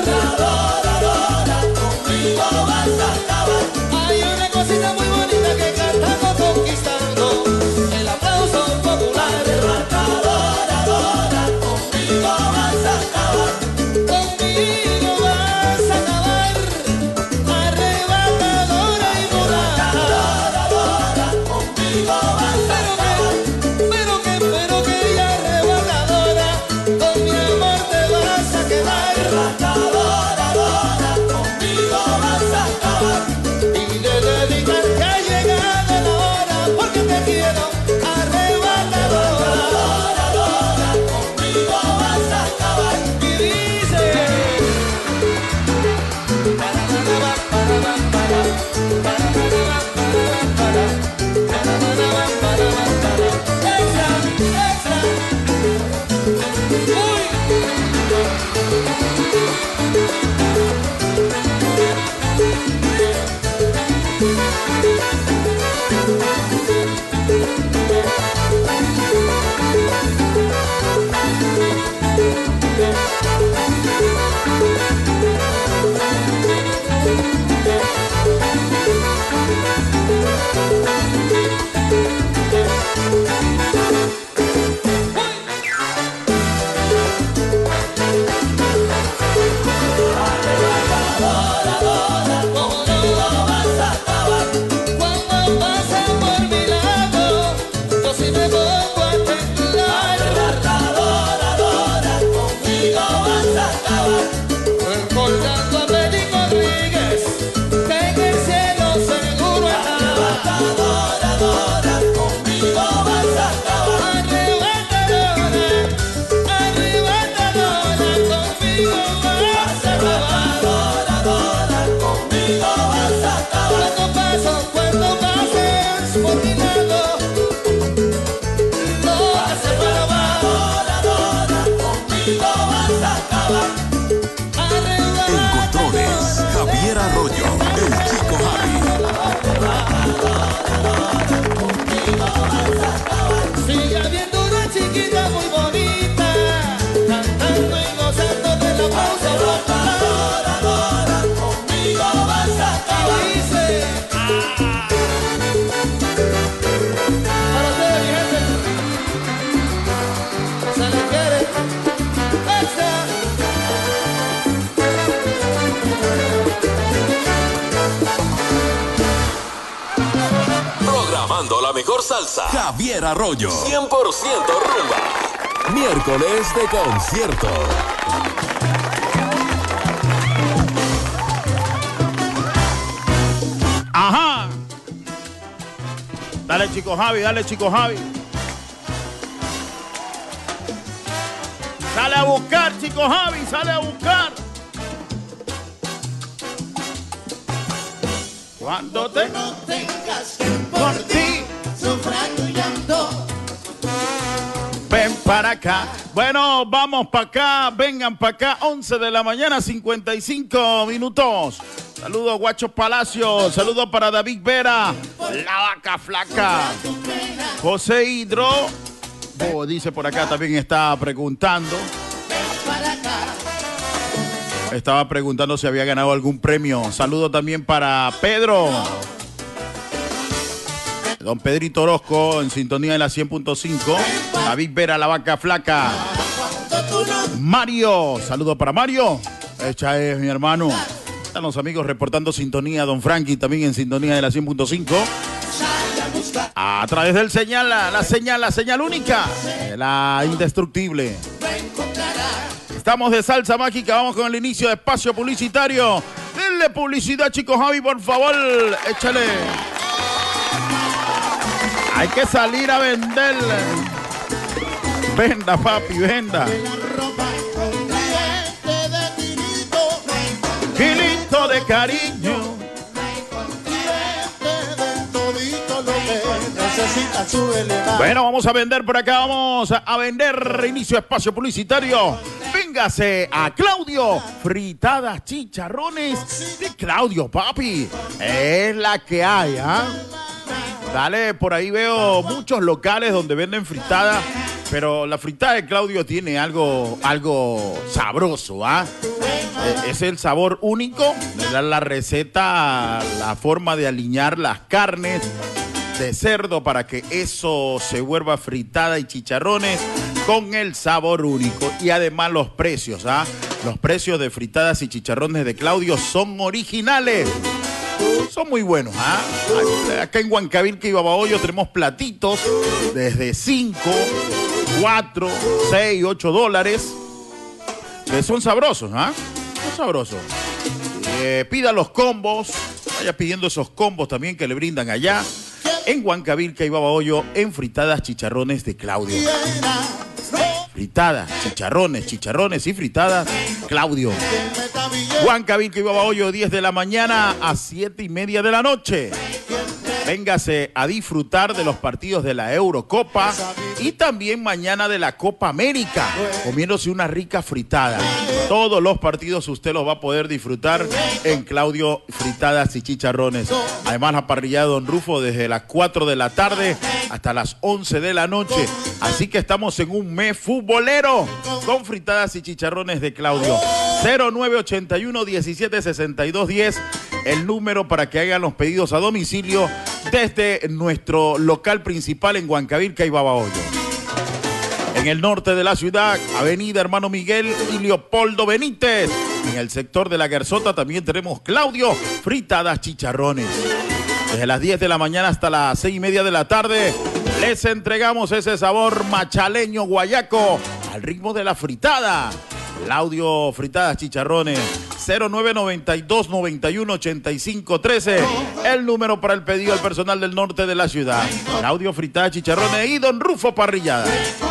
Conmigo vas a acabar. Hay una cosita muy bonita que cantamos conquistando el aplauso popular. Arrebatadora, conmigo vas a acabar. Conmigo vas a acabar. Arrebatadora y voladora. Conmigo vas a acabar. Pero que y arrebatadora, con mi amor te vas a quedar. Arrebatadora, conmigo vas a acabar. Y de dedicar que ha llegado la hora, porque te quiero. Arrebatadora, conmigo vas a acabar. Y dice cuando pasa por mi lado, yo sí me pongo a temblar. Arrebatadora, conmigo vas a acabar. Recordando a Benny Rodríguez, que en el cielo seguro estaba. Arrebatadora, conmigo vas a acabar. Arrebatadora, conmigo vas a acabar. Conmigo vas a acabar. Cuando pases por mi lado, no hace para abajo. Conmigo vas a acabar. En controles, Javier Arroyo, el Chico Javi. Sigue habiendo una chiquita muy bonita, cantando y gozando de la pausa. Arrebatadora, conmigo vas a acabar. Y dice, para ustedes, mi gente, se les quiere. ¡Extra! Programando la mejor salsa. Javier Arroyo. 100% rumba. Miércoles de concierto. Ajá. Dale, Chico Javi, dale, Chico Javi. Sale a buscar, Chico Javi, sale a buscar. Cuando te no tengas que por ti sufra tu llanto. ven para acá. Bueno, vamos para acá, vengan para acá. 11 de la mañana, 55 minutos. Saludos, Guacho Palacio. Saludos para David Vera, la vaca flaca. José Hidro, dice por acá, también está preguntando. Estaba preguntando si había ganado algún premio. Saludo también para Pedro. Don Pedrito Orozco, en sintonía de la 100.5. David Vera, la vaca flaca. Mario, saludo para Mario. Echa es mi hermano. Están los amigos reportando sintonía. Don Frankie también en sintonía de la 100.5. A través del señal, la señal única. La indestructible. Estamos de Salsa Mágica, vamos con el inicio de espacio publicitario. Denle publicidad, chicos. Javi, por favor, échale. Hay que salir a vender. Venda, papi, venda. Kilito de cariño. Bueno, vamos a vender por acá, vamos a vender. Inicio espacio publicitario. Véngase a Claudio, fritadas chicharrones de Claudio, papi. Es la que hay, ¿ah? Dale, por ahí veo muchos locales donde venden fritadas, pero la fritada de Claudio tiene algo sabroso, ¿ah? Es el sabor único, le da la receta, la forma de alinear las carnes de cerdo para que eso se vuelva fritada y chicharrones con el sabor único. Y además los precios, ¿ah? Los precios de fritadas y chicharrones de Claudio son originales. Son muy buenos, ¿ah? Acá en Huancavilca y Babahoyo tenemos platitos desde 5, 4, 6, 8 dólares. Que son sabrosos, ¿ah? Son sabrosos. Pida los combos. Vaya pidiendo esos combos también que le brindan allá en Huancavilca y Babahoyo en fritadas chicharrones de Claudio. Fritadas, chicharrones y fritadas Claudio. Huancavilca y Babahoyo, 10 de la mañana a 7:30 de la noche. Véngase a disfrutar de los partidos de la Eurocopa y también mañana de la Copa América, comiéndose una rica fritada. Todos los partidos usted los va a poder disfrutar en Claudio Fritadas y Chicharrones. Además, la parrilla de Don Rufo desde las 4 de la tarde hasta las 11 de la noche. Así que estamos en un mes futbolero con fritadas y chicharrones de Claudio. 0981-176210, el número para que hagan los pedidos a domicilio desde nuestro local principal en Huancavilca y Babahoyo. En el norte de la ciudad, Avenida Hermano Miguel y Leopoldo Benítez. En el sector de la Guerzota también tenemos Claudio Fritadas Chicharrones. Desde las 10 de la mañana hasta las 6:30 de la tarde, les entregamos ese sabor machaleño guayaco al ritmo de la fritada. Claudio Fritadas Chicharrones, 0992-918513, el número para el pedido al personal del norte de la ciudad. Claudio Fritadas Chicharrones y Don Rufo Parrillada.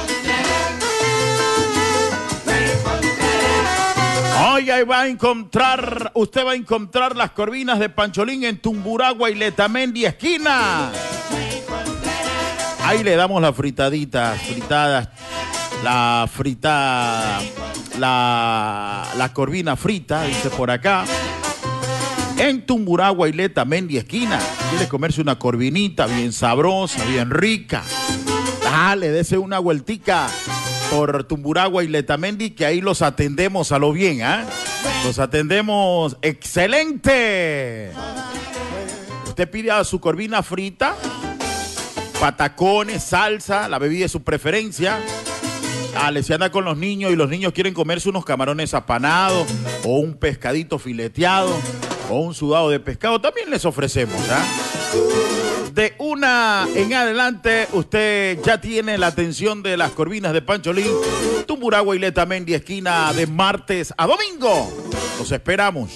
Hoy ahí usted va a encontrar las corvinas de Pancholín en Tumburagua y Letamendi esquina. Ahí le damos las fritadas, la fritada, la corvina frita, dice por acá. En Tumburagua y Letamendi esquina. ¿Quiere comerse una corvinita bien sabrosa, bien rica? Dale, dese una vueltica por Tumburagua y Letamendi, que ahí los atendemos a lo bien, ¿ah? Los atendemos excelente. Usted pide a su corvina frita, patacones, salsa, la bebida de su preferencia. Se anda con los niños y los niños quieren comerse unos camarones apanados o un pescadito fileteado o un sudado de pescado, también les ofrecemos, ¿ah? De una en adelante, usted ya tiene la atención de las corvinas de Pancholín, Tumburagua y Letamendi esquina, de martes a domingo. Los esperamos.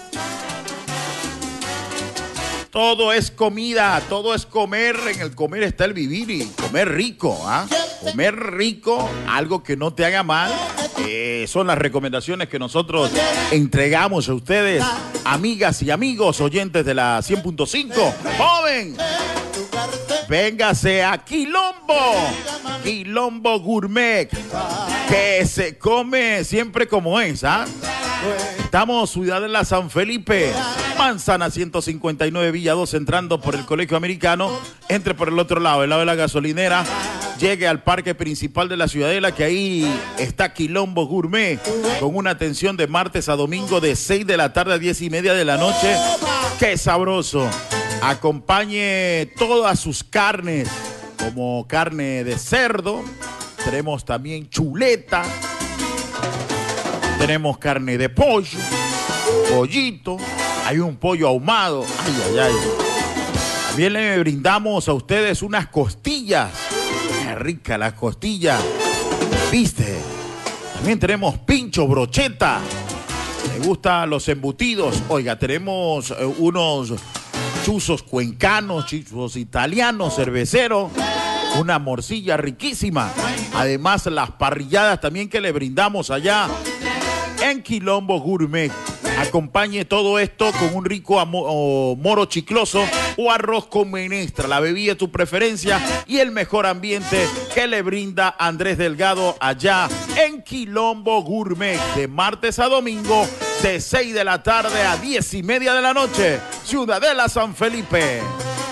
Todo es comida, todo es comer. En el comer está el vivir y comer rico, ¿ah? Comer rico, algo que no te haga mal, Son las recomendaciones que nosotros entregamos a ustedes, amigas y amigos, oyentes de la 100.5. ¡Joven! Véngase a Quilombo. Quilombo Gourmet, que se come siempre como es, ¿ah? Estamos Ciudad de la San Felipe, Manzana 159, Villa 2, entrando por el Colegio Americano, entre por el otro lado, el lado de la gasolinera, llegue al parque principal de la Ciudadela, que ahí está Quilombo Gourmet, con una atención de martes a domingo de 6 de la tarde a 10:30 de la noche. ¡Qué sabroso! Acompañe todas sus carnes, como carne de cerdo, tenemos también chuleta, tenemos carne de pollo, pollito, hay un pollo ahumado, ay, ay, ay. También le brindamos a ustedes unas costillas, qué rica las costillas, ¿viste? También tenemos pincho, brocheta, ¿le gustan los embutidos? Oiga, tenemos unos chuzos cuencanos, chuzos italianos, cerveceros, una morcilla riquísima. Además, las parrilladas también que le brindamos allá en Quilombo Gourmet. Acompañe todo esto con un rico moro chicloso o arroz con menestra, la bebida de tu preferencia y el mejor ambiente que le brinda Andrés Delgado allá en Quilombo Gourmet, de martes a domingo de 6 de la tarde a 10:30 de la noche, Ciudadela San Felipe.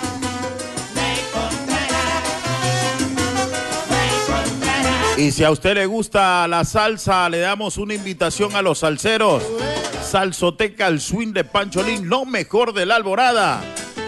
Y si a usted le gusta la salsa, le damos una invitación a los salseros. Salsoteca El Swing de Pancholín, lo mejor de la Alborada.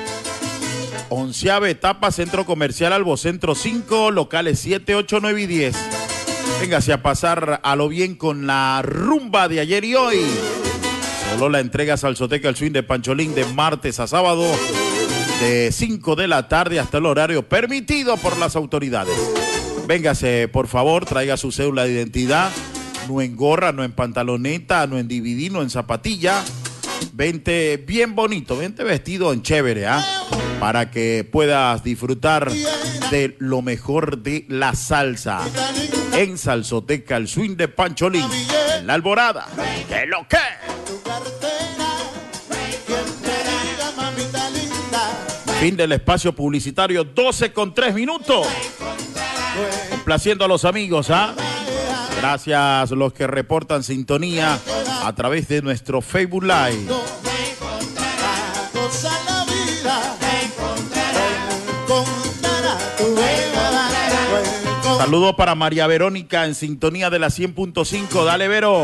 11ª etapa, Centro Comercial Albocentro 5, locales 7, 8, 9 y 10. Véngase a pasar a lo bien con la rumba de ayer y hoy. Solo la entrega Salsoteca El Swing de Pancholín de martes a sábado, de 5 de la tarde hasta el horario permitido por las autoridades. Véngase, por favor, traiga su cédula de identidad, no en gorra, no en pantaloneta, no en DVD, no en zapatilla. Vente bien bonito, vente vestido en chévere, ¿ah? Para que puedas disfrutar de lo mejor de la salsa. En Salsoteca El Swing de Pancholín, en la Alborada. ¡Qué lo que! Fin del espacio publicitario, 12:03. Complaciendo a los amigos, ¿ah? Gracias a los que reportan sintonía a través de nuestro Facebook Live. Saludos para María Verónica en sintonía de la 100.5. Dale, Vero.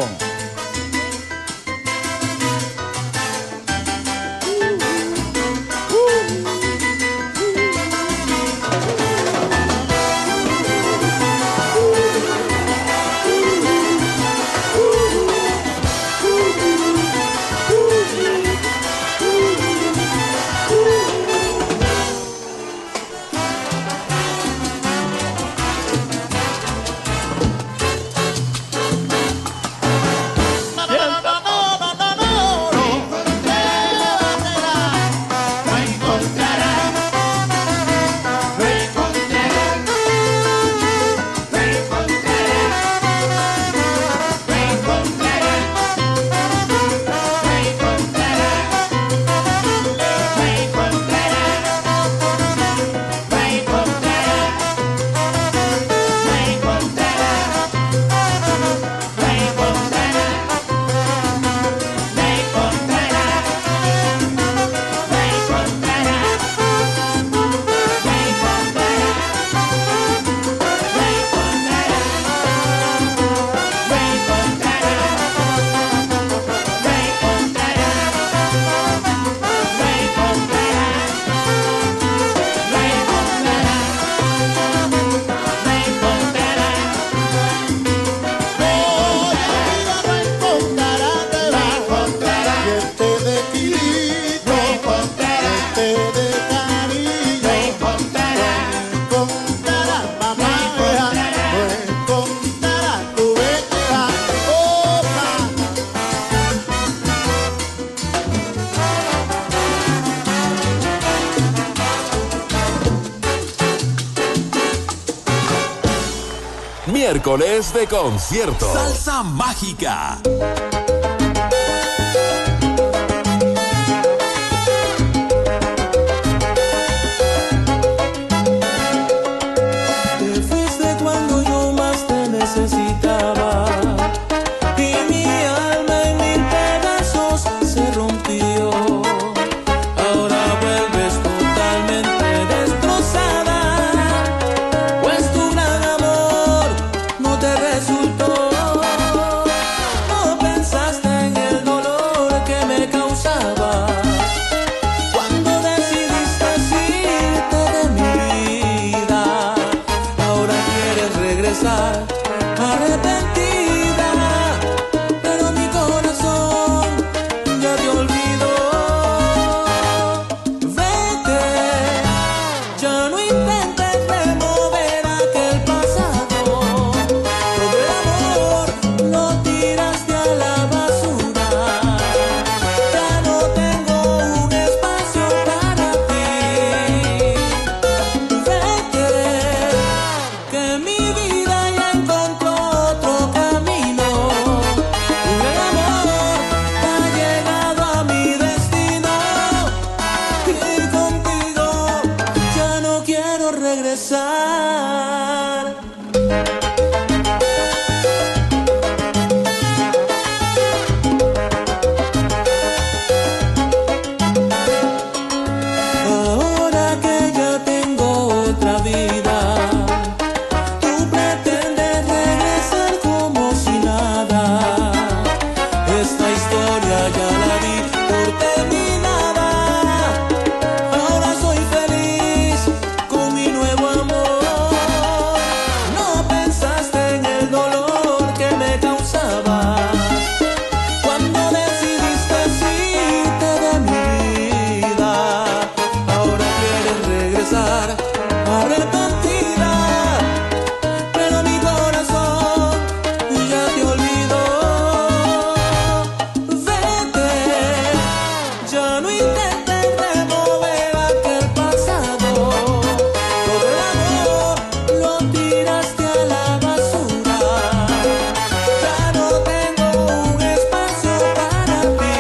miércoles de concierto. Salsa mágica. Te fuiste cuando yo más te necesitaba y mi alma en mil pedazos se rompió. Ahora vuelves totalmente destrozada, pues tu gran amor no te resultó. No pensaste en el dolor que me causaba cuando decidiste irte de mi vida. Ahora quieres regresar arrepentida, pero mi corazón ya te olvidó. Vete, ya no intentes remover aquel pasado. Todo el amor lo tiraste a la basura. Ya no tengo un espacio para ti. Vete, que mi vida ya encontró otro camino. Un gran amor ha llegado a mi destino y contigo ya no quiero regresar. Ahora que ya tengo otra vida, tú pretendes regresar como si nada. Esta historia ya la di por terminada. Ahora soy feliz con mi nuevo amor. No pensaste en el dolor que me causaba cuando decidiste irte de mi vida. Ahora quieres regresar arrepentida, pero mi corazón ya te olvidó. Vete, ya no intentes remover aquel pasado. Todo el amor lo tiraste a la basura. Ya no tengo un espacio para ti.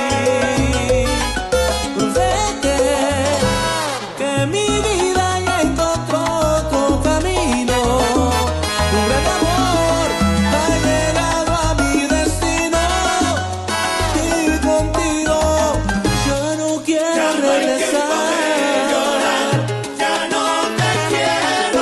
Vete, que mi vida ya encontró otro camino. Un gran amor ha llegado a mi destino y contigo ya no quiero regresar. Ya no te quiero.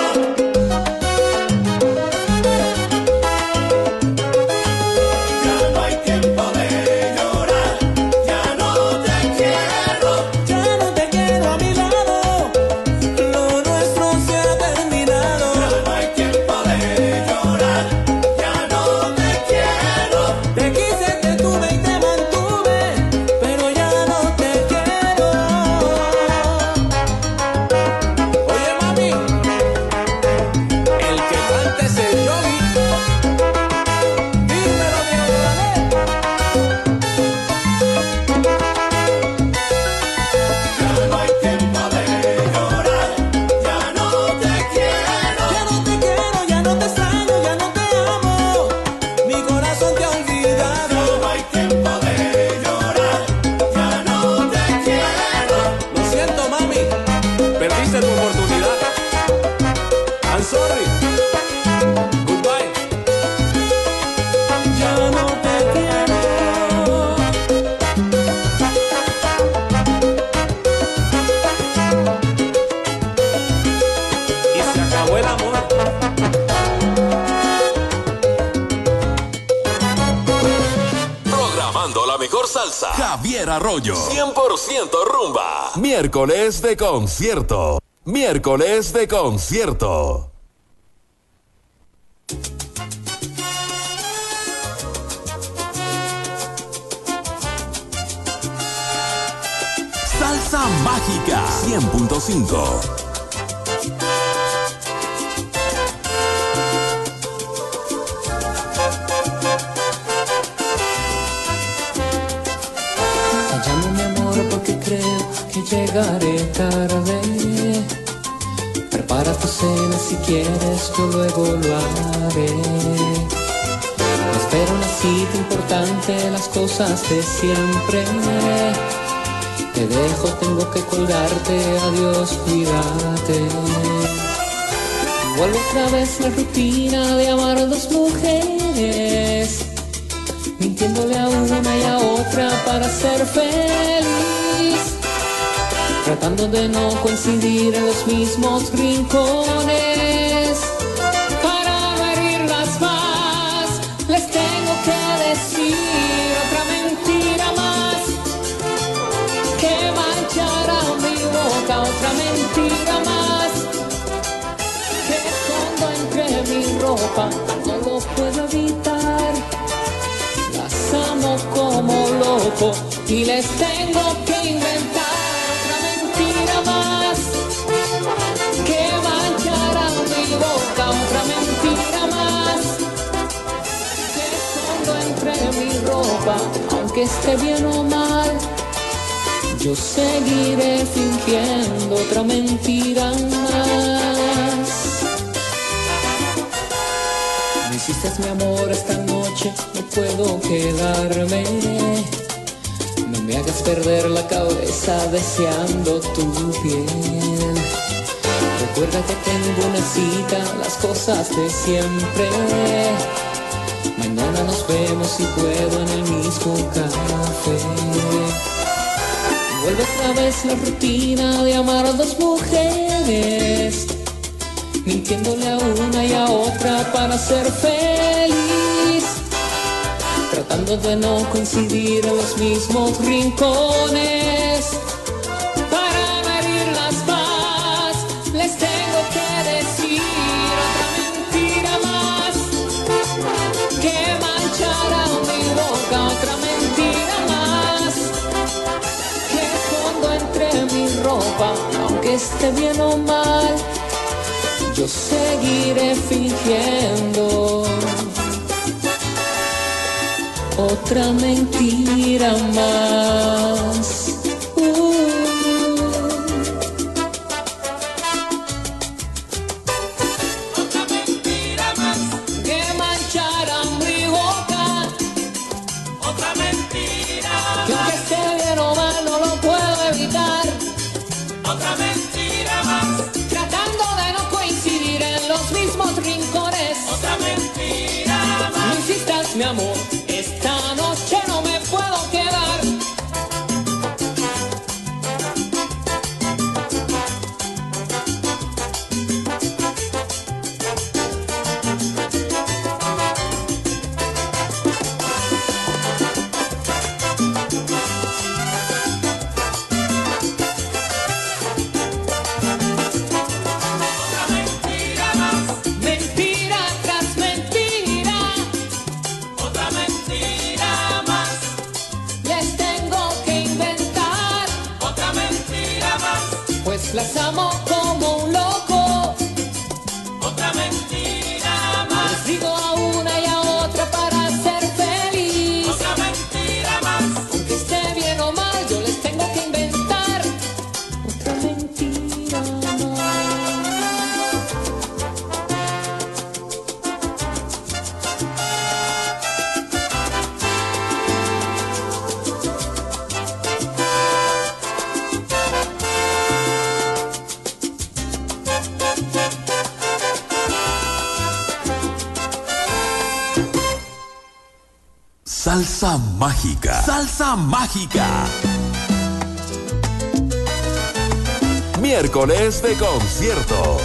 Ya no hay tiempo de llorar. Ya no te quiero. Ya no te quiero a mi lado. Lo nuestro se ha terminado. Ya no hay tiempo de llorar. Ya no te quiero. Te quise, te tuve y te mantuve, pero ya no te quiero. Oye, mami, el que canta es el Yogi. Dímelo, viejo, dale. Ya no hay tiempo de llorar. Ya no te quiero. Ya no te quiero, ya no te extraño, ya no te amo. Mi corazón te ha olvidado. Ya no hay tiempo de llorar. Ya no te quiero. Lo siento, mami, perdiste tu oportunidad. I'm sorry. Goodbye. Ya no te quiero. Y se acabó el amor. Programando la mejor salsa. Javier Arroyo. 100% rumba. Miércoles de concierto. Miércoles de concierto. Salsa mágica. 100.5. Llamo mi amor porque creo que llegaré tarde. Prepara tu cena si quieres yo luego lo haré. Me espera una cita importante, las cosas de siempre. Te dejo, tengo que colgarte, adiós, cuídate. Vuelvo otra vez la rutina de amar a dos mujeres, mintiéndole a una y a otra para ser feliz, tratando de no coincidir en los mismos rincones. Para no herirlas más, les tengo que decir otra mentira más, que manchará mi boca, otra mentira más, que escondo entre mi ropa, no lo puedo evitar. Las amo como loco y les tengo que inventar otra mentira más, que manchará mi boca, otra mentira más, que escondo entre mi ropa, aunque esté bien o mal. Yo seguiré fingiendo otra mentira más. Me hiciste mi amor esta noche, no puedo quedarme. No me hagas perder la cabeza deseando tu piel. Recuerda que tengo una cita, las cosas de siempre. Mañana nos vemos si puedo en el mismo café. Vuelve otra vez la rutina de amar a dos mujeres, mintiéndole a una y a otra para ser feliz, tratando de no coincidir en los mismos rincones. Para no herirlas más, les tengo que decir otra mentira más, que manchará mi boca, otra mentira más, que escondo entre mi ropa, aunque esté bien o mal. Yo seguiré fingiendo otra mentira más. Otra mentira más, que manchará mi boca. Otra mentira, que aunque esté bien o mal no lo puedo evitar. Otra mentira más, tratando de no coincidir en los mismos rincones. Otra mentira más. No insistas, mi amor, esta noche no me puedo quedar. Mentira tras mentira, otra mentira más, les tengo que inventar otra mentira más, pues las amo como un loco. Otra mentira más, les digo a una y a otra para ser feliz. Otra mentira más, aunque esté bien o mal, yo les tengo que inventar otra mentira más. Salsa mágica. Salsa mágica. Miércoles de concierto.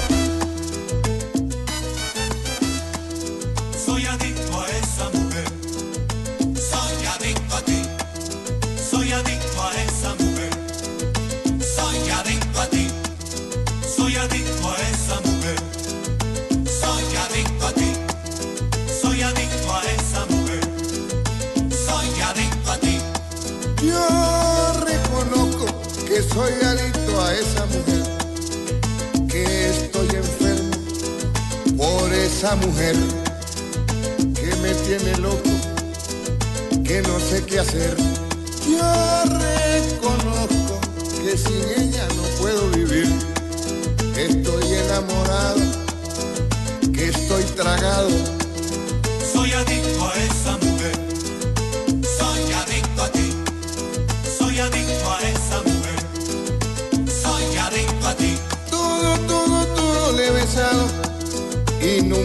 Soy adicto a esa mujer, soy adicto a ti, soy adicto a esa mujer, soy adicto a ti, soy adicto a esa mujer, soy adicto a ti, soy adicto a esa mujer, soy adicto a ti. Yo reconozco que soy adicto a esa mujer, que estoy enfermo por esa mujer, que me tiene loco, que no sé qué hacer. Yo reconozco que sin ella no puedo vivir. Estoy enamorado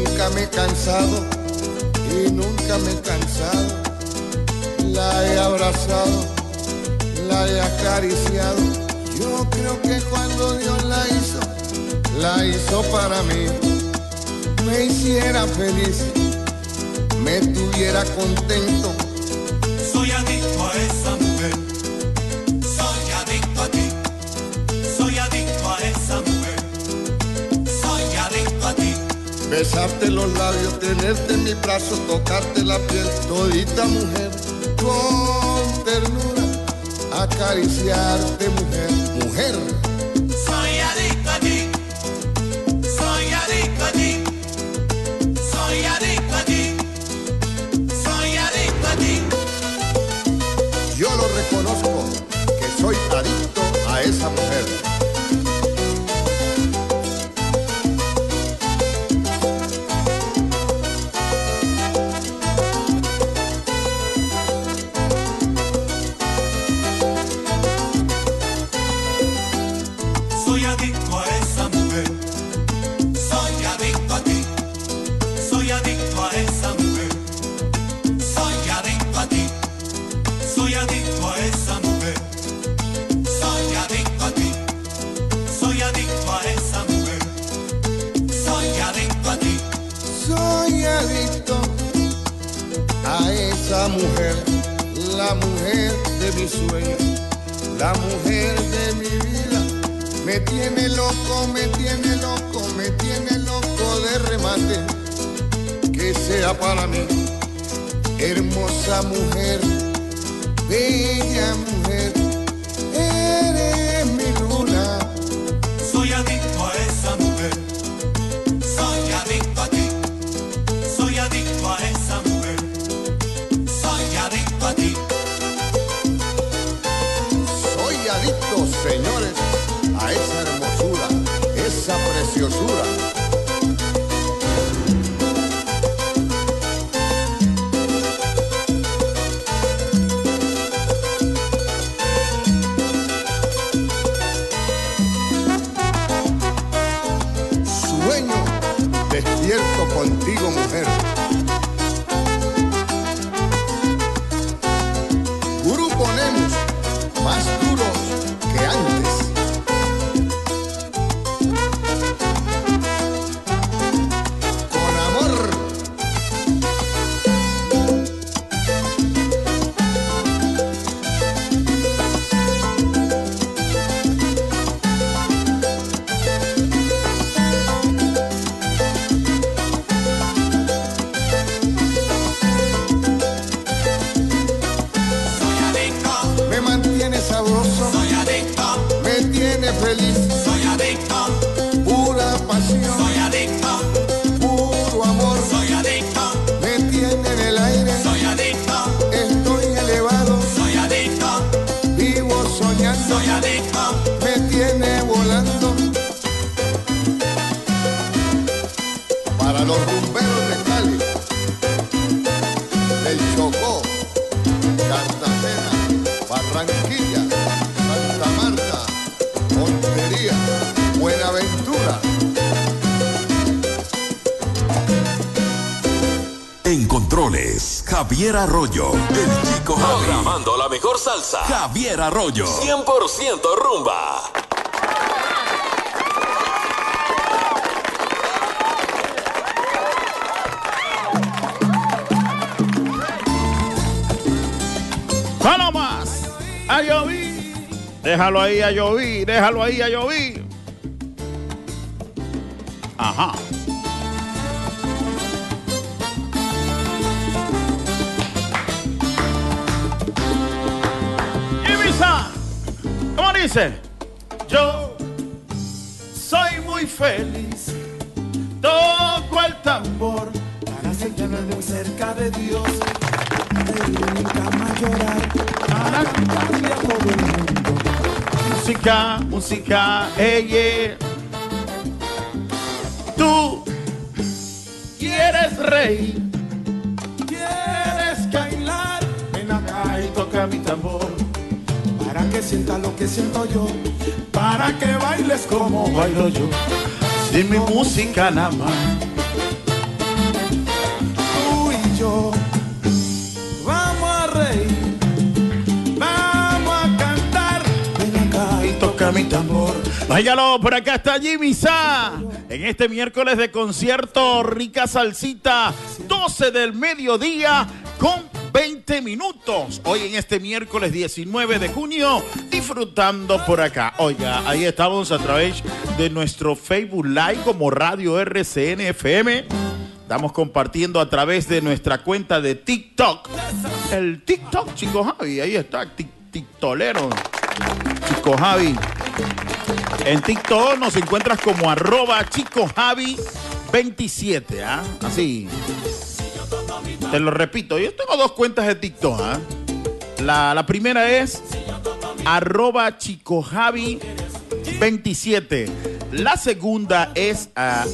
nunca me he cansado y nunca me he cansado. La he abrazado, la he acariciado. Yo creo que cuando Dios la hizo para mí. Me hiciera feliz, me tuviera contento. Soy adicto a esa mujer, soy adicto a ti, soy adicto a esa mujer, soy adicto a ti. Besarte los labios, tenerte en mis brazos, tocarte la piel, todita mujer, con ternura, acariciarte mujer, mujer. Soy adicto a ti, soy adicto a ti, soy adicto a ti, soy adicto a ti. Yo lo reconozco, que soy adicto a esa mujer. Soy adicto a esa mujer, soy adicto a ti, soy adicto a esa mujer, soy adicto a ti, soy adicto a esa mujer, soy adicto a ti, soy adicto a esa mujer, soy adicto a ti. Soy adicto a esa mujer, la mujer de mis sueños, la mujer de mi vida. Me tiene loco, me tiene loco, me tiene loco de remate. Que sea para mí, hermosa mujer, bella mujer, eres mi luna. Soy adicto a esa mujer, soy adicto a ti, soy adicto a esa mujer, soy adicto a ti. Soy adicto, señores, a esa hermosura, esa preciosura. Sueño despierto contigo, mujer. Grupo Nemus, más duros que antes. Con amor. Soy adicto, Me mantiene sabroso, soy adicto, me tiene feliz. soy adicto, Pura pasión, soy adicto, puro amor. soy adicto, Me tiene en el aire, soy adicto, estoy elevado, soy adicto, vivo soñando. soy adicto. Me tiene volando. Para los rumberos de Cali, del Chocó, Cartagena, Barranquilla, Santa Marta, Montería, Buenaventura. En controles, Javier Arroyo, el chico Javi. Programando la mejor salsa, Javier Arroyo. 100% rumba. ¡Solo más! ¡A Lloví! Déjalo ahí a Lloví, déjalo ahí a Lloví. Ajá. Ibiza, ¿cómo dice? Yo soy muy feliz, toco el tambor para sentirme muy cerca de Dios. Para cantarle a todo el mundo. Música, música, ella. Tú quieres reír, quieres bailar. Ven acá y toca mi tambor. Para que sientas lo que siento yo. Para que bailes como bailo yo. Sin mi música nada más. mi tambor. Váyalo, por acá está Jimmy Sa. En este miércoles de concierto, rica salsita, 12 del mediodía con 20 minutos. Hoy en este miércoles 19 de junio, disfrutando por acá. Oiga, ahí estamos a través de nuestro Facebook Live como Radio RCN FM. Estamos compartiendo a través de nuestra cuenta de TikTok. El TikTok, Chico Javi, ahí está, TikTolero. Chico Javi. En TikTok nos encuentras como @ChicoJavi27, ¿ah? Así. Te lo repito, yo tengo dos cuentas de TikTok, ¿ah? La primera es @ChicoJavi27. La segunda es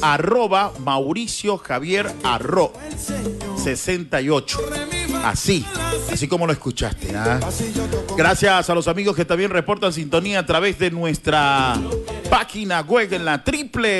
@MauricioJavier68. Así como lo escuchaste, ¿ah? Gracias a los amigos que también reportan sintonía a través de nuestra página web en la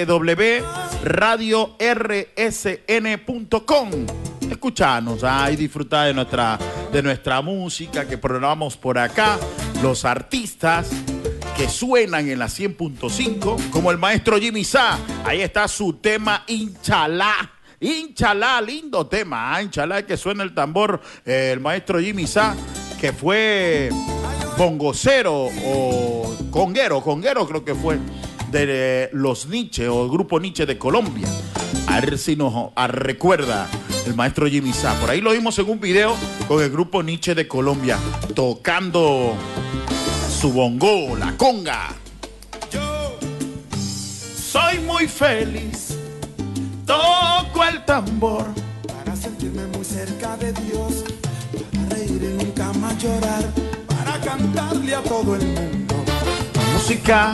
www.radiorSN.com. Escuchanos y disfrutar de nuestra música que programamos por acá, los artistas que suenan en la 100.5, como el maestro Jimmy Sa. Ahí está su tema Inchalá. Inchalá, lindo tema, Inchalá, que suena el tambor, el maestro Jimmy Sa, que fue bongocero o conguero creo que fue, de los Nietzsche o el grupo Nietzsche de Colombia. A ver si nos recuerda el maestro Jimmy Sa. Por ahí lo vimos en un video con el grupo Nietzsche de Colombia, tocando su bongo, la conga. Yo soy muy feliz, toco el tambor para sentirme muy cerca de Dios, para reír y nunca más llorar, para cantarle a todo el mundo. Música,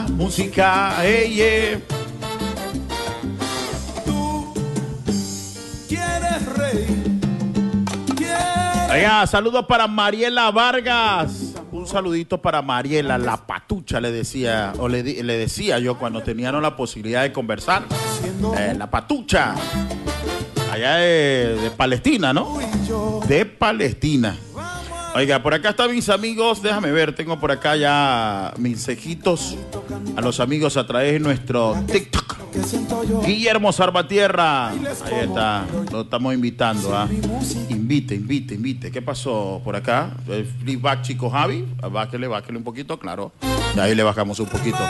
Tú quieres reír, Oiga, saludos para Mariela Vargas. Un saludito para Mariela, la patucha le decía, o le decía yo cuando teníamos la posibilidad de conversar. La patucha, allá de Palestina, ¿no? De Palestina. Oiga, por acá están mis amigos, déjame ver, tengo por acá ya mensajitos a los amigos a través de nuestro TikTok. Guillermo Salvatierra, ahí está, lo estamos invitando, ¿ah? Invite. ¿Qué pasó por acá? El feedback, Chico Javi, bájale un poquito, claro. Y ahí le bajamos un poquito.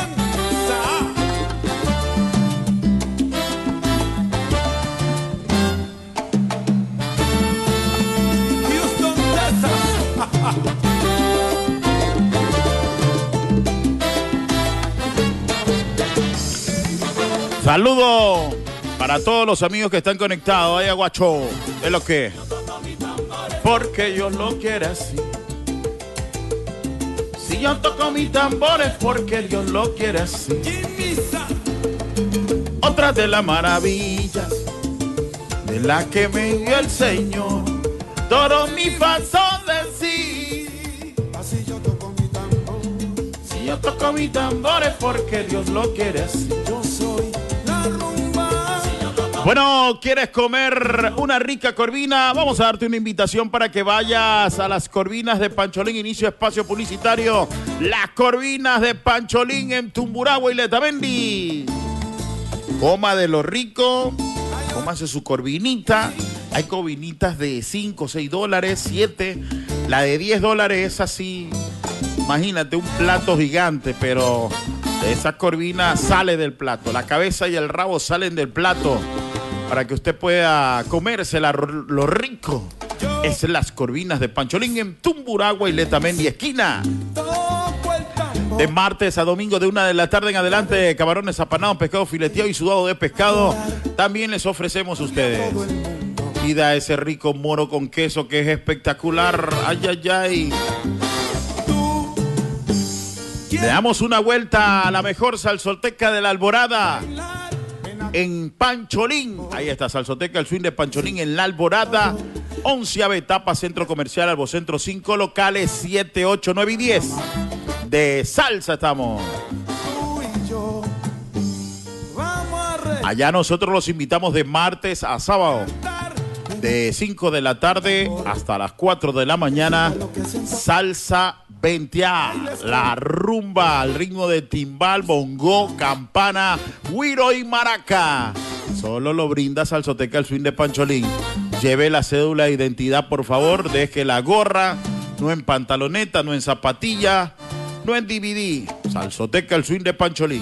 Saludos para todos los amigos que están conectados. Ay, aguacho, es lo que. Porque Dios lo quiere así. Si yo toco mis tambores, porque Dios lo quiere así. Otra de las maravillas de la que me dio el Señor. Todo mi son de sí. Así yo toco mi tambor. Si yo toco mis tambores, porque Dios lo quiere así. Yo soy la rumba. Bueno, ¿quieres comer una rica corvina? Vamos a darte una invitación para que vayas a las corvinas de Pancholín. Inicio espacio publicitario. Las corvinas de Pancholín en Tumburagua y Letamendi. Coma de lo rico. Cómase su corvinita. Hay corvinitas de 5, 6 dólares, 7. La de 10 dólares es así. Imagínate, un plato gigante, pero esa corvina sale del plato. La cabeza y el rabo salen del plato para que usted pueda comérsela lo rico. Es las corvinas de Pancholín en Tumburagua y Letamendi esquina. De martes a domingo de 1 de la tarde en adelante, camarones apanados, pescado fileteado y sudado de pescado. También les ofrecemos a ustedes. Pida ese rico moro con queso que es espectacular. Ay, ay, ay. Le damos una vuelta a la mejor salsoteca de la Alborada en Pancholín. Ahí está, salsoteca, el swing de Pancholín en la Alborada. 11ª etapa, Centro Comercial Albocentro, 5 locales, 7, 8, 9 y 10. De salsa estamos. Allá nosotros los invitamos de martes a sábado, de 5 de la tarde hasta las 4 de la mañana. Salsa Ventea, la rumba al ritmo de timbal, bongo, campana, güiro y maraca. Solo lo brinda Salsoteca el swing de Pancholín. Lleve la cédula de identidad, por favor. Deje la gorra, no en pantaloneta, no en zapatilla, no en DVD. Salsoteca el swing de Pancholín.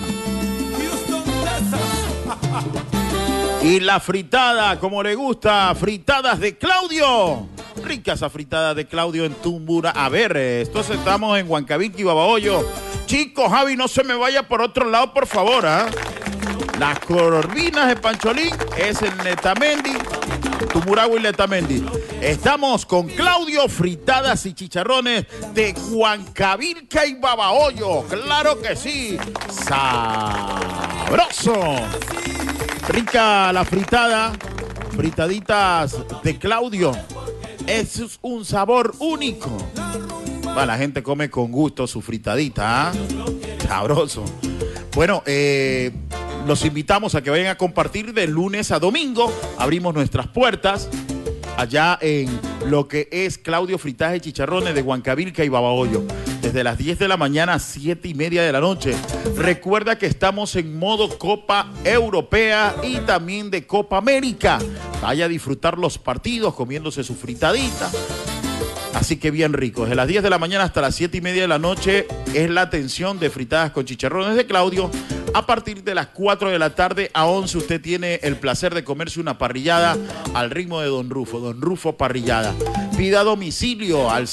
Y la fritada, como le gusta, fritadas de Claudio. Ricas afritadas de Claudio en Tumbura. A ver, entonces estamos en Huancavilca y Babahoyo. Chicos, Javi, no se me vaya por otro lado, por favor, ¿ah? Las corvinas de Pancholín es en Letamendi, Tumuragua y Letamendi. Estamos con Claudio, fritadas y chicharrones de Huancavilca y Babahoyo. ¡Claro que sí! ¡Sabroso! Rica la fritada, fritaditas de Claudio. Es un sabor único. Bueno, la gente come con gusto su fritadita, ¿eh? Sabroso. Bueno, los invitamos a que vayan a compartir de lunes a domingo. Abrimos nuestras puertas allá en lo que es Claudio Fritaje y Chicharrones de Huancavilca y Babahoyo. Desde las 10 de la mañana a 7:30 de la noche. Recuerda que estamos en modo Copa Europea y también de Copa América. Vaya a disfrutar los partidos comiéndose su fritadita. Así que bien rico. Desde las 10 de la mañana hasta las 7:30 de la noche es la atención de fritadas con chicharrones de Claudio. A partir de las 4 de la tarde a 11 usted tiene el placer de comerse una parrillada al ritmo de Don Rufo. Don Rufo Parrillada. Pida domicilio al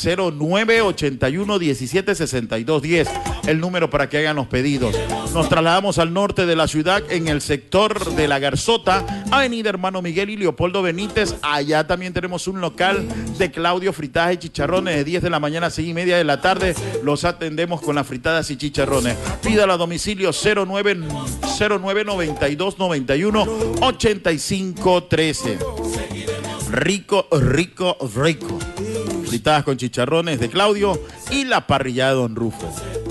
0981-176210. El número para que hagan los pedidos. Nos trasladamos al norte de la ciudad en el sector de La Garzota, Avenida Hermano Miguel y Leopoldo Benítez. Allá también tenemos un local de Claudio Fritaje y Chicharrones de 10 de la mañana a 6:30 de la tarde. Los atendemos con las fritadas y chicharrones. Pídalo a domicilio 0992918513. Rico, rico, rico. Fritadas con chicharrones de Claudio y la parrillada de Don Rufo.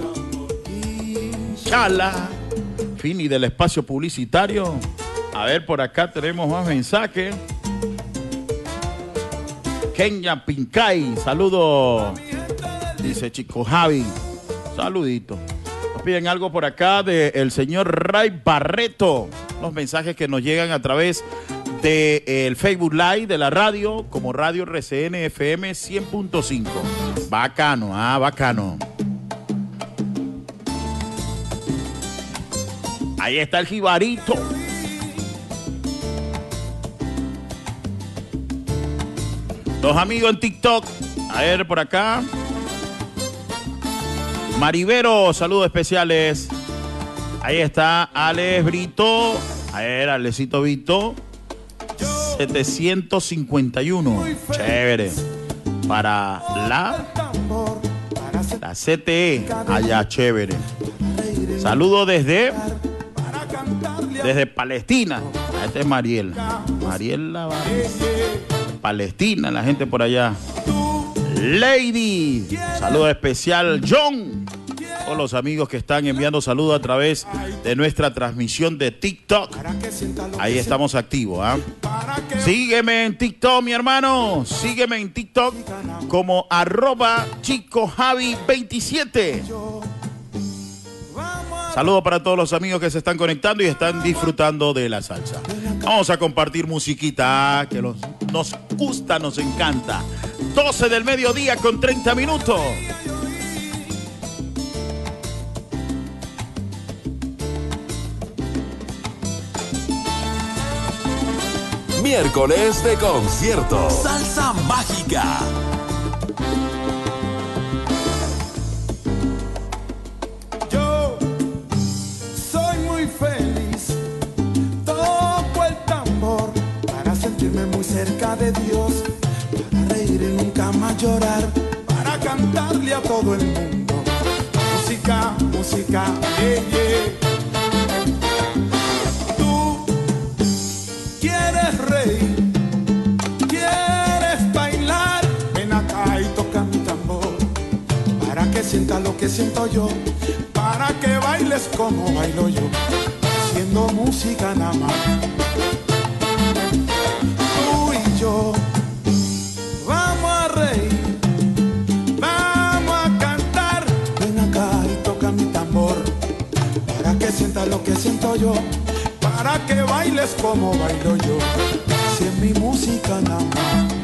Chala. Fini del espacio publicitario. A ver, por acá tenemos más mensajes. Kenya Pincay, saludo. Dice Chico Javi, saludito. Nos piden algo por acá del señor Ray Barreto. Los mensajes que nos llegan a través del Facebook Live de la radio, como Radio RCN FM 100.5. Bacano, bacano. Ahí está el jibarito. Los amigos en TikTok. A ver, por acá. Maribero, saludos especiales. Ahí está Alex Brito. A ver, Alecito Brito. 751. Chévere. Para la CTE. Allá, chévere. Saludos desde Palestina. Este es Mariel. Mariel la Palestina, la gente por allá. Lady, saludo especial. John, todos los amigos que están enviando saludos a través de nuestra transmisión de TikTok. Ahí estamos activos, ¿eh? Sígueme en TikTok, mi hermano. Sígueme en TikTok como @ChicoJavi27. Saludos para todos los amigos que se están conectando y están disfrutando de la salsa. Vamos a compartir musiquita que nos gusta, nos encanta. 12 del mediodía con 30 minutos. Miércoles de concierto. Salsa mágica. Cerca de Dios, para reír y nunca más llorar, para cantarle a todo el mundo. Música, música, yeah, yeah. Tú quieres reír, quieres bailar, ven acá y toca mi tambor, para que sientas lo que siento yo, para que bailes como bailo yo, haciendo música nada más. Vamos a reír, vamos a cantar. bailes como bailo yo, si es mi música nada más.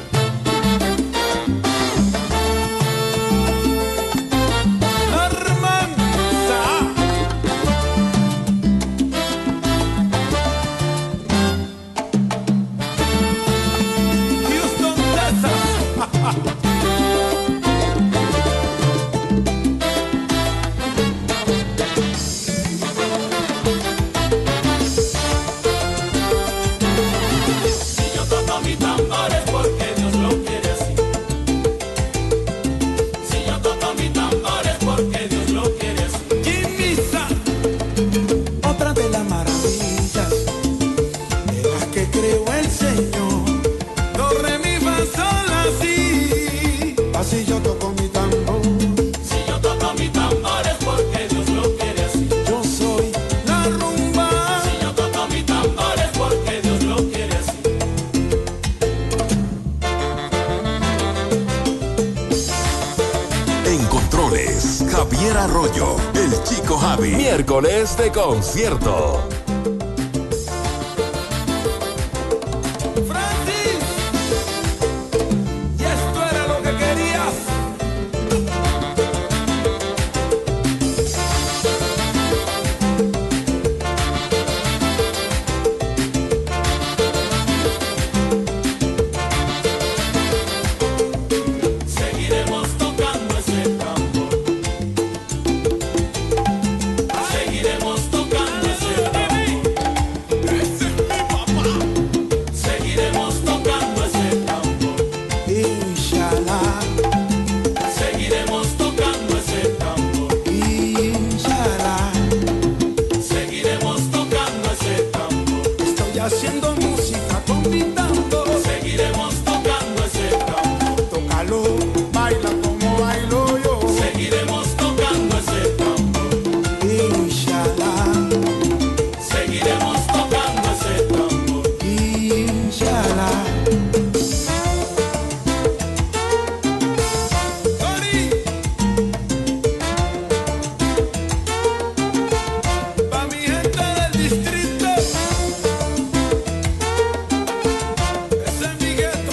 Arroyo, el Chico Javi. Miércoles de concierto. Francis, y esto era lo que querías. Seguiremos tocando ese tambor. Seguiremos tocando ese tambor. Ese es mi papá. Seguiremos tocando ese tambor. Inshallah. Seguiremos tocando ese tambor. Inshallah. Seguiremos tocando ese tambor. Estoy haciendo música con mi tambor. Seguiremos tocando ese tambor. Tócalo, baila como bailo yo. Seguiremos tocando ese tambor. Inshallah. Seguiremos tocando ese tambor. Inshallah. Pa' mi gente del distrito, ese es mi gueto.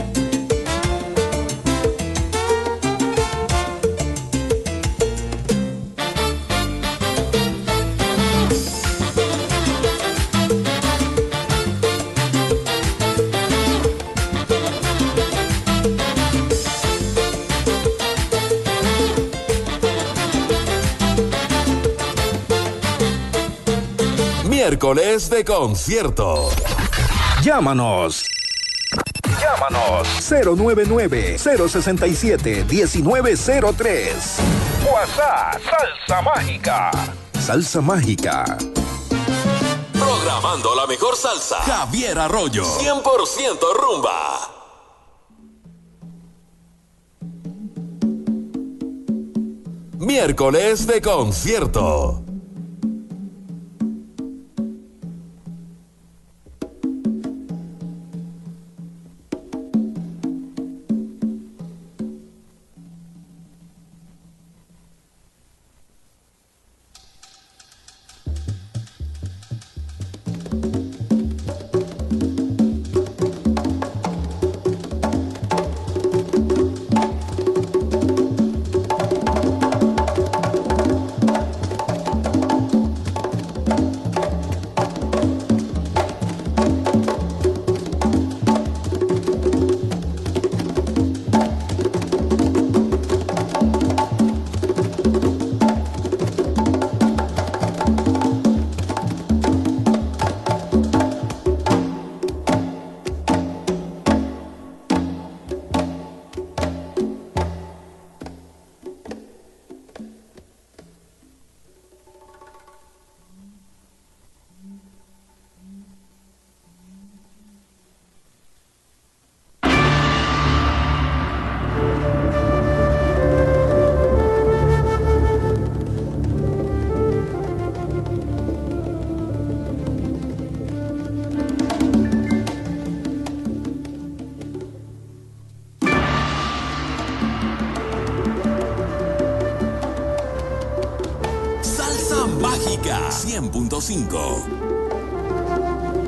Miércoles de concierto. Llámanos. 099-067-1903. WhatsApp Salsa Mágica. Salsa Mágica. Programando la mejor salsa. Javier Arroyo. 100% rumba. Miércoles de concierto. Salsa Mágica 100.5.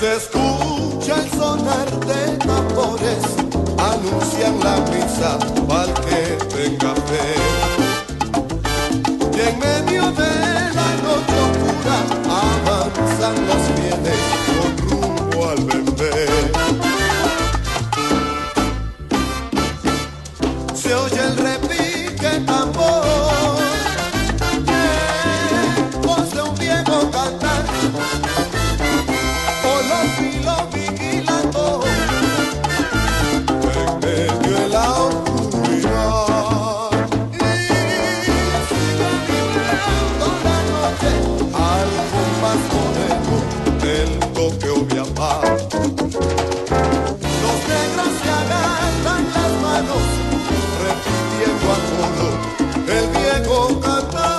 Se escucha el sonar de tambores, anuncian la misa para el que tenga fe. Y en medio de la noche oscura avanzan los fieles con rumbo al bebé. Se oye el repique tambor, voz de un viejo cantar. Los filos vigilando en medio de la oscuridad, y sigue vibrando la noche al compás moderno del toque obiapá. Los negros se agarran las manos repitiendo a coro el viejo cantar.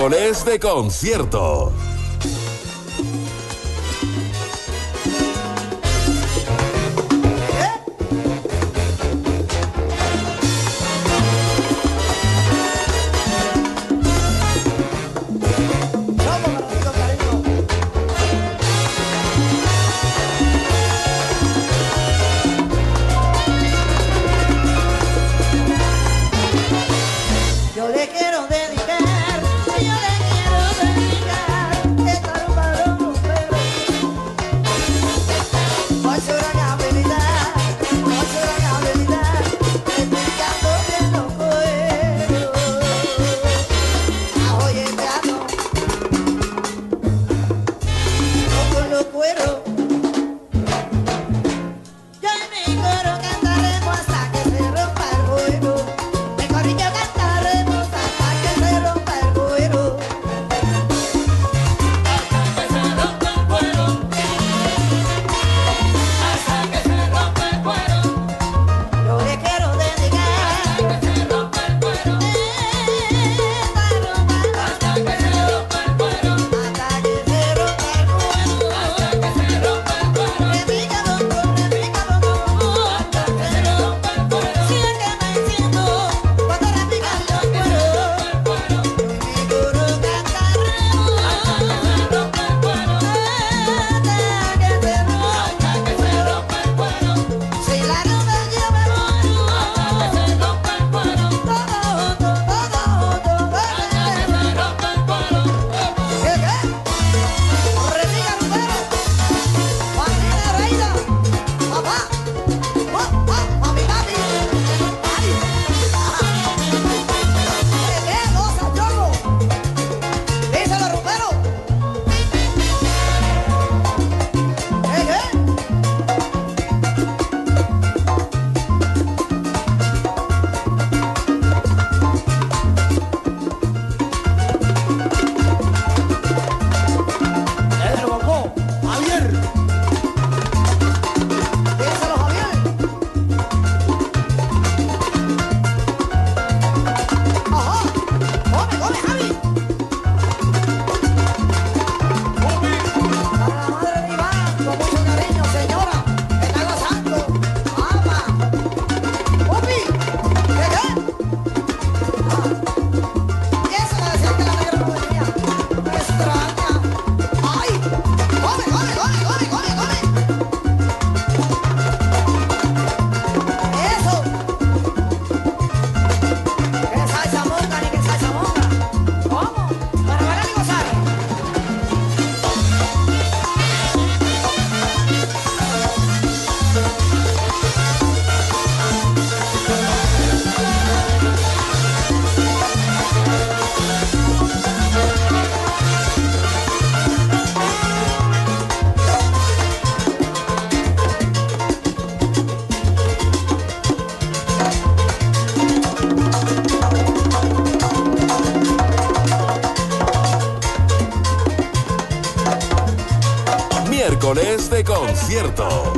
Miércoles de concierto. Yo le quiero dedicar esta rumba a los rumberos. Hoy se una habilidad, explicando bien los cueros. Oye, teatro, no con los cueros. Yo en mi coro cantaremos hasta que se rompa el cuero. Mi corrillo cantaremos hasta que se rompa el cuero. Hasta que se rompa el cuero. Hasta que se rompa el cuero. Yo le quiero dedicar hasta que se rompa el cuero. Esta rumba hasta que se rompa el cuero. Hasta que se rompa el cuero. Hasta que se rompa el cuero. Repica bongo, hasta que se rompa el cuero. Si es que me enciendo cuando repican los cueros. Mi coro cantaremos hasta que se rompa el cuero. Hasta que se rompa el cuero. Si la rumba yo me muero hasta que se rompa el cuero. Todo, hasta que se rompa el cuero. ¿Qué? Repica rumbero. Juanita Reina. Papá. Mami, papi. Ay. ¿Qué cosa, chorro? Díselo, rumbero. ¿Qué? El bongo, Javier. Díselo, Javier. Ajá. Come, Javi. Para la madre de Iván, con mucho cariño, señora, que está gozando. Ama. Pupi. ¿Qué? Y eso me decía que la negra no venía. Me extraña. ¡Ay! ¡Come! ¡Eso! ¡Que salsa monga, ni que salsa monga! ¿Cómo? Para bailar y gozar. Miércoles de concierto.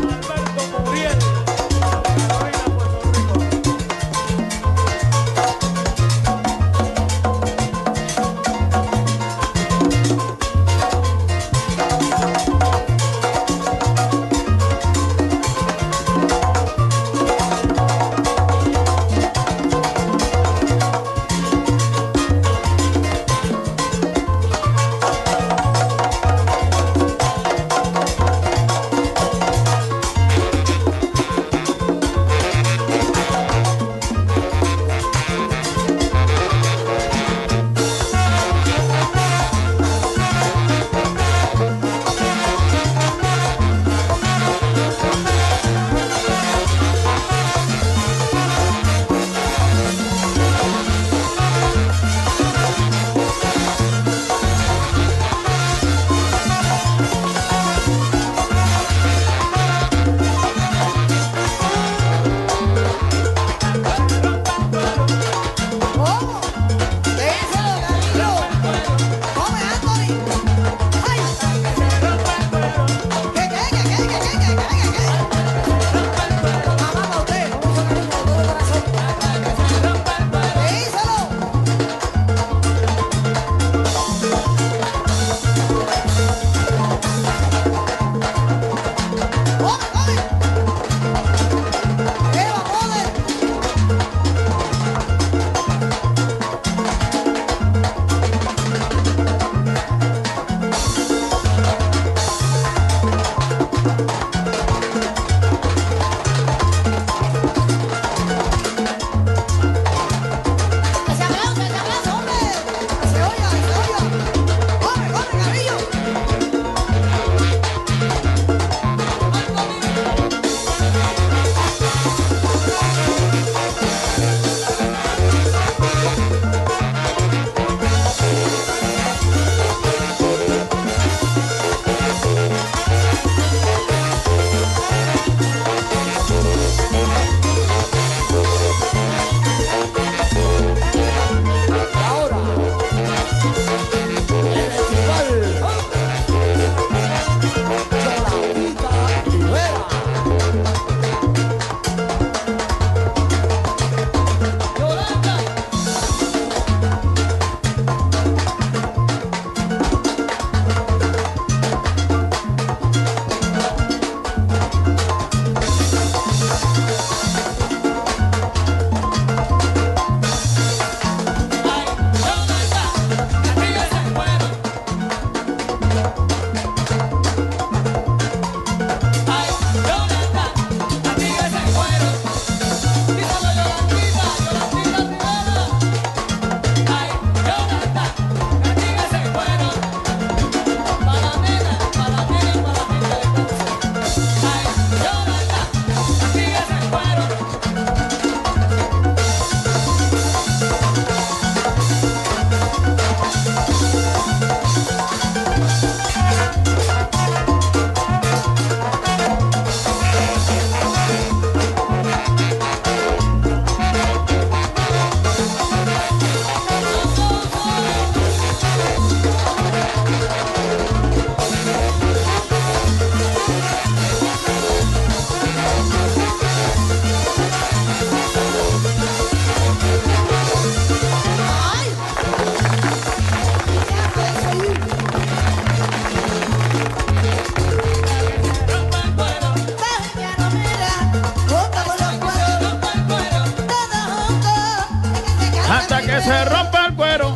se rompa el cuero.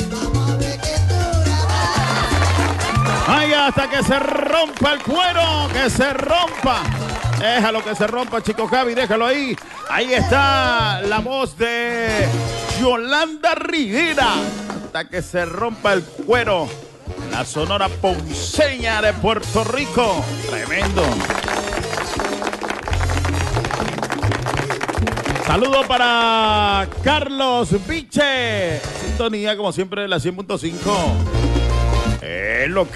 Ay, hasta que se rompa el cuero, que se rompa. Déjalo que se rompa, chico Javi, déjalo ahí. Ahí está la voz de Yolanda Rivera. Hasta que se rompa el cuero. La Sonora Ponceña de Puerto Rico. Tremendo. Saludo para Carlos Viche. Sintonía, como siempre, de la 100.5. Lo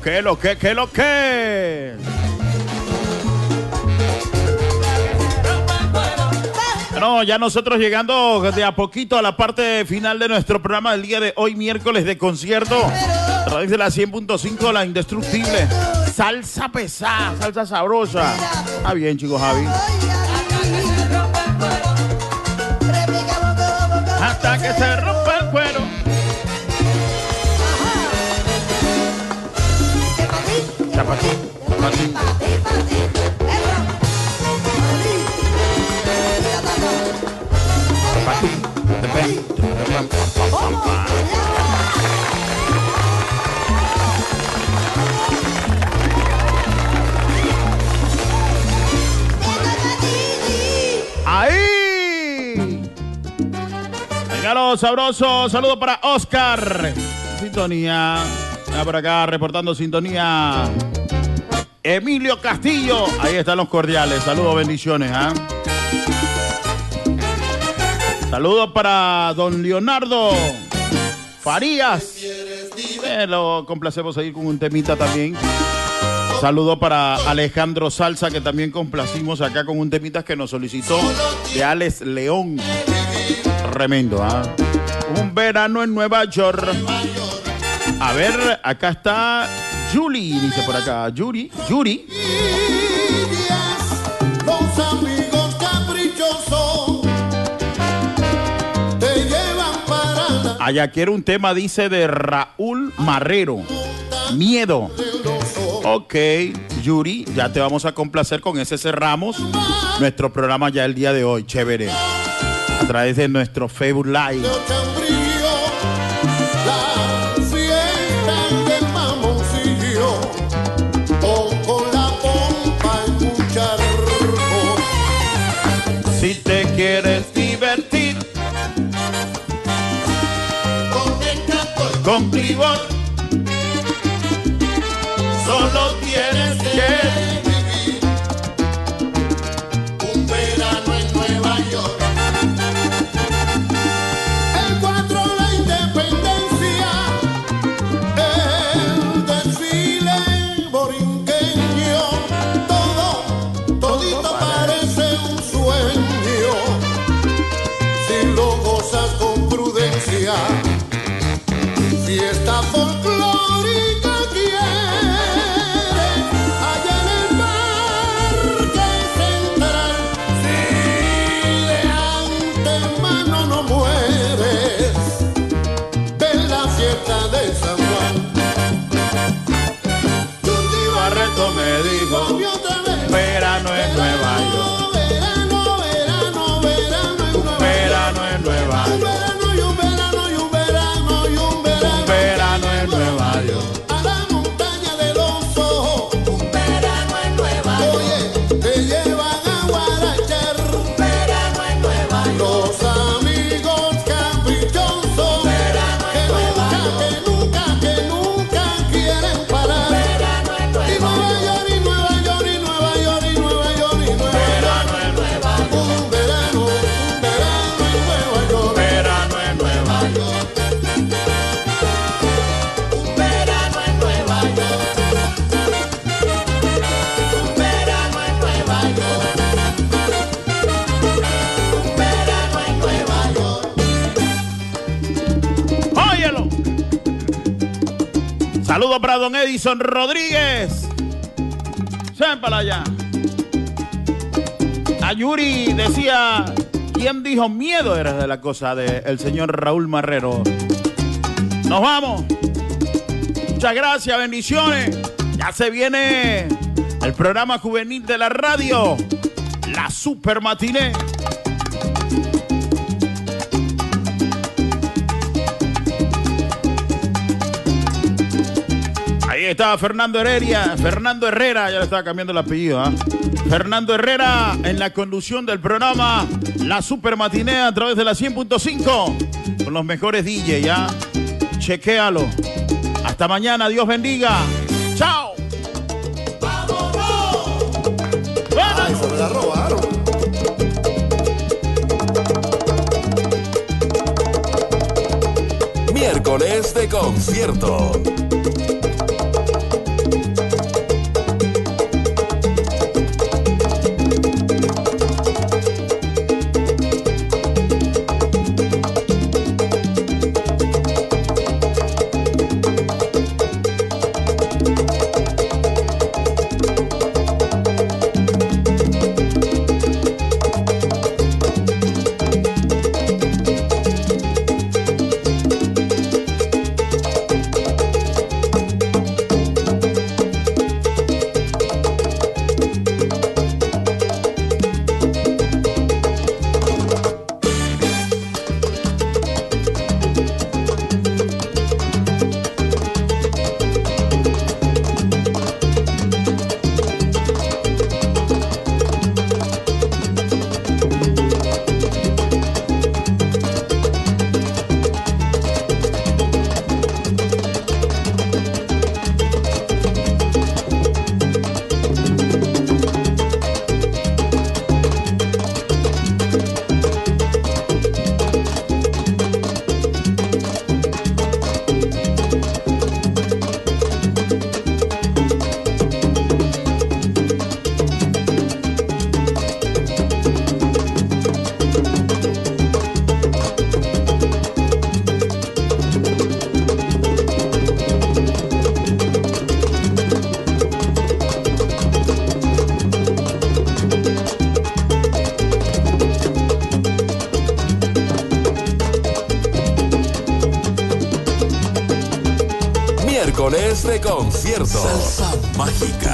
que. Bueno, ya nosotros llegando de a poquito a la parte final de nuestro programa del día de hoy, miércoles de concierto. A través de la 100.5, la indestructible. Salsa pesada, salsa sabrosa. Está bien, chicos, Javi. Hasta que se rompa el cuero. Zapatín. ¡Ahí! Venga, los sabrosos. Saludo para Oscar. Sintonía. Por acá reportando sintonía. Emilio Castillo. Ahí están los cordiales. Saludos, bendiciones. Saludos para don Leonardo Farías. Lo complacemos ahí con un temita también. Saludos para Alejandro Salsa, que también complacimos acá con un temita que nos solicitó de Alex León. Tremendo, Un verano en Nueva York. A ver, acá está Yuri, dice por acá. Yuri. Los amigos caprichosos te llevan para... Allá quiero un tema, dice, de Raúl Marrero. Miedo. Ok, Yuri, ya te vamos a complacer. Con ese cerramos nuestro programa ya el día de hoy. Chévere. A través de nuestro Facebook Live. Si te quieres divertir con Tribor, solo tienes que vivir un verano en Nueva York. El 4, la independencia, el desfile borinqueño, todito parece un sueño, si lo gozas con prudencia. Fiesta folclórica quiere, allá en el Parque Central. Si de antemano no mueres, ven la fiesta de San Juan. Yuti Barreto me dijo, verano en Nueva York. Verano en Nueva York. A la montaña de los ojos, un verano en Nueva York. Oye, te llevan a guarachar, un verano en Nueva York. Los amigos caprichosos, verano en Nueva York. Que nunca quieren parar. Verano en Nueva York. Y Nueva York, y Nueva York, y Nueva York, y Nueva York. Verano en Nueva York. Un verano en Nueva York. Verano en Nueva York. Saludos para don Edison Rodríguez. Ven para allá. A Yuri decía, ¿quién dijo miedo? Era de la cosa del señor Raúl Marrero. Nos vamos. Muchas gracias, bendiciones. Ya se viene el programa juvenil de la radio, La Super Matiné. estaba Fernando Herrera, ya le estaba cambiando el apellido, ¿ah? Fernando Herrera en la conducción del programa La Super Matinée a través de la 100.5 con los mejores DJ, ¿ya? Chequéalo. Hasta mañana, Dios bendiga. ¡Chao! Ay, se me la robaron. Miércoles de concierto. Miércoles de concierto. Salsa mágica.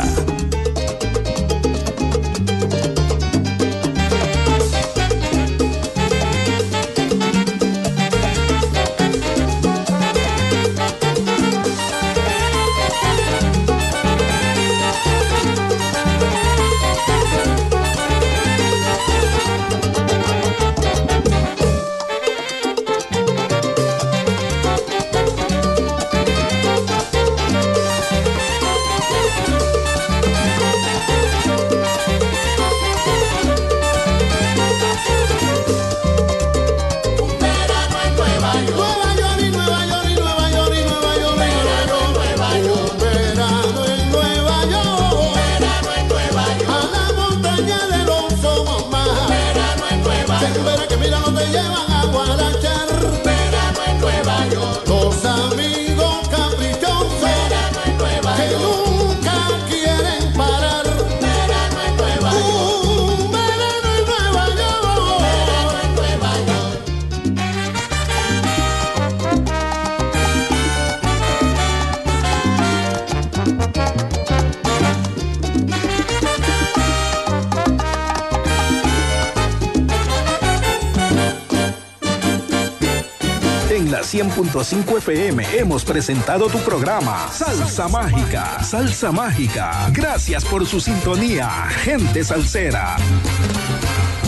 En la 100.5 FM hemos presentado tu programa Salsa Mágica. Salsa Mágica. Gracias por su sintonía, gente salsera.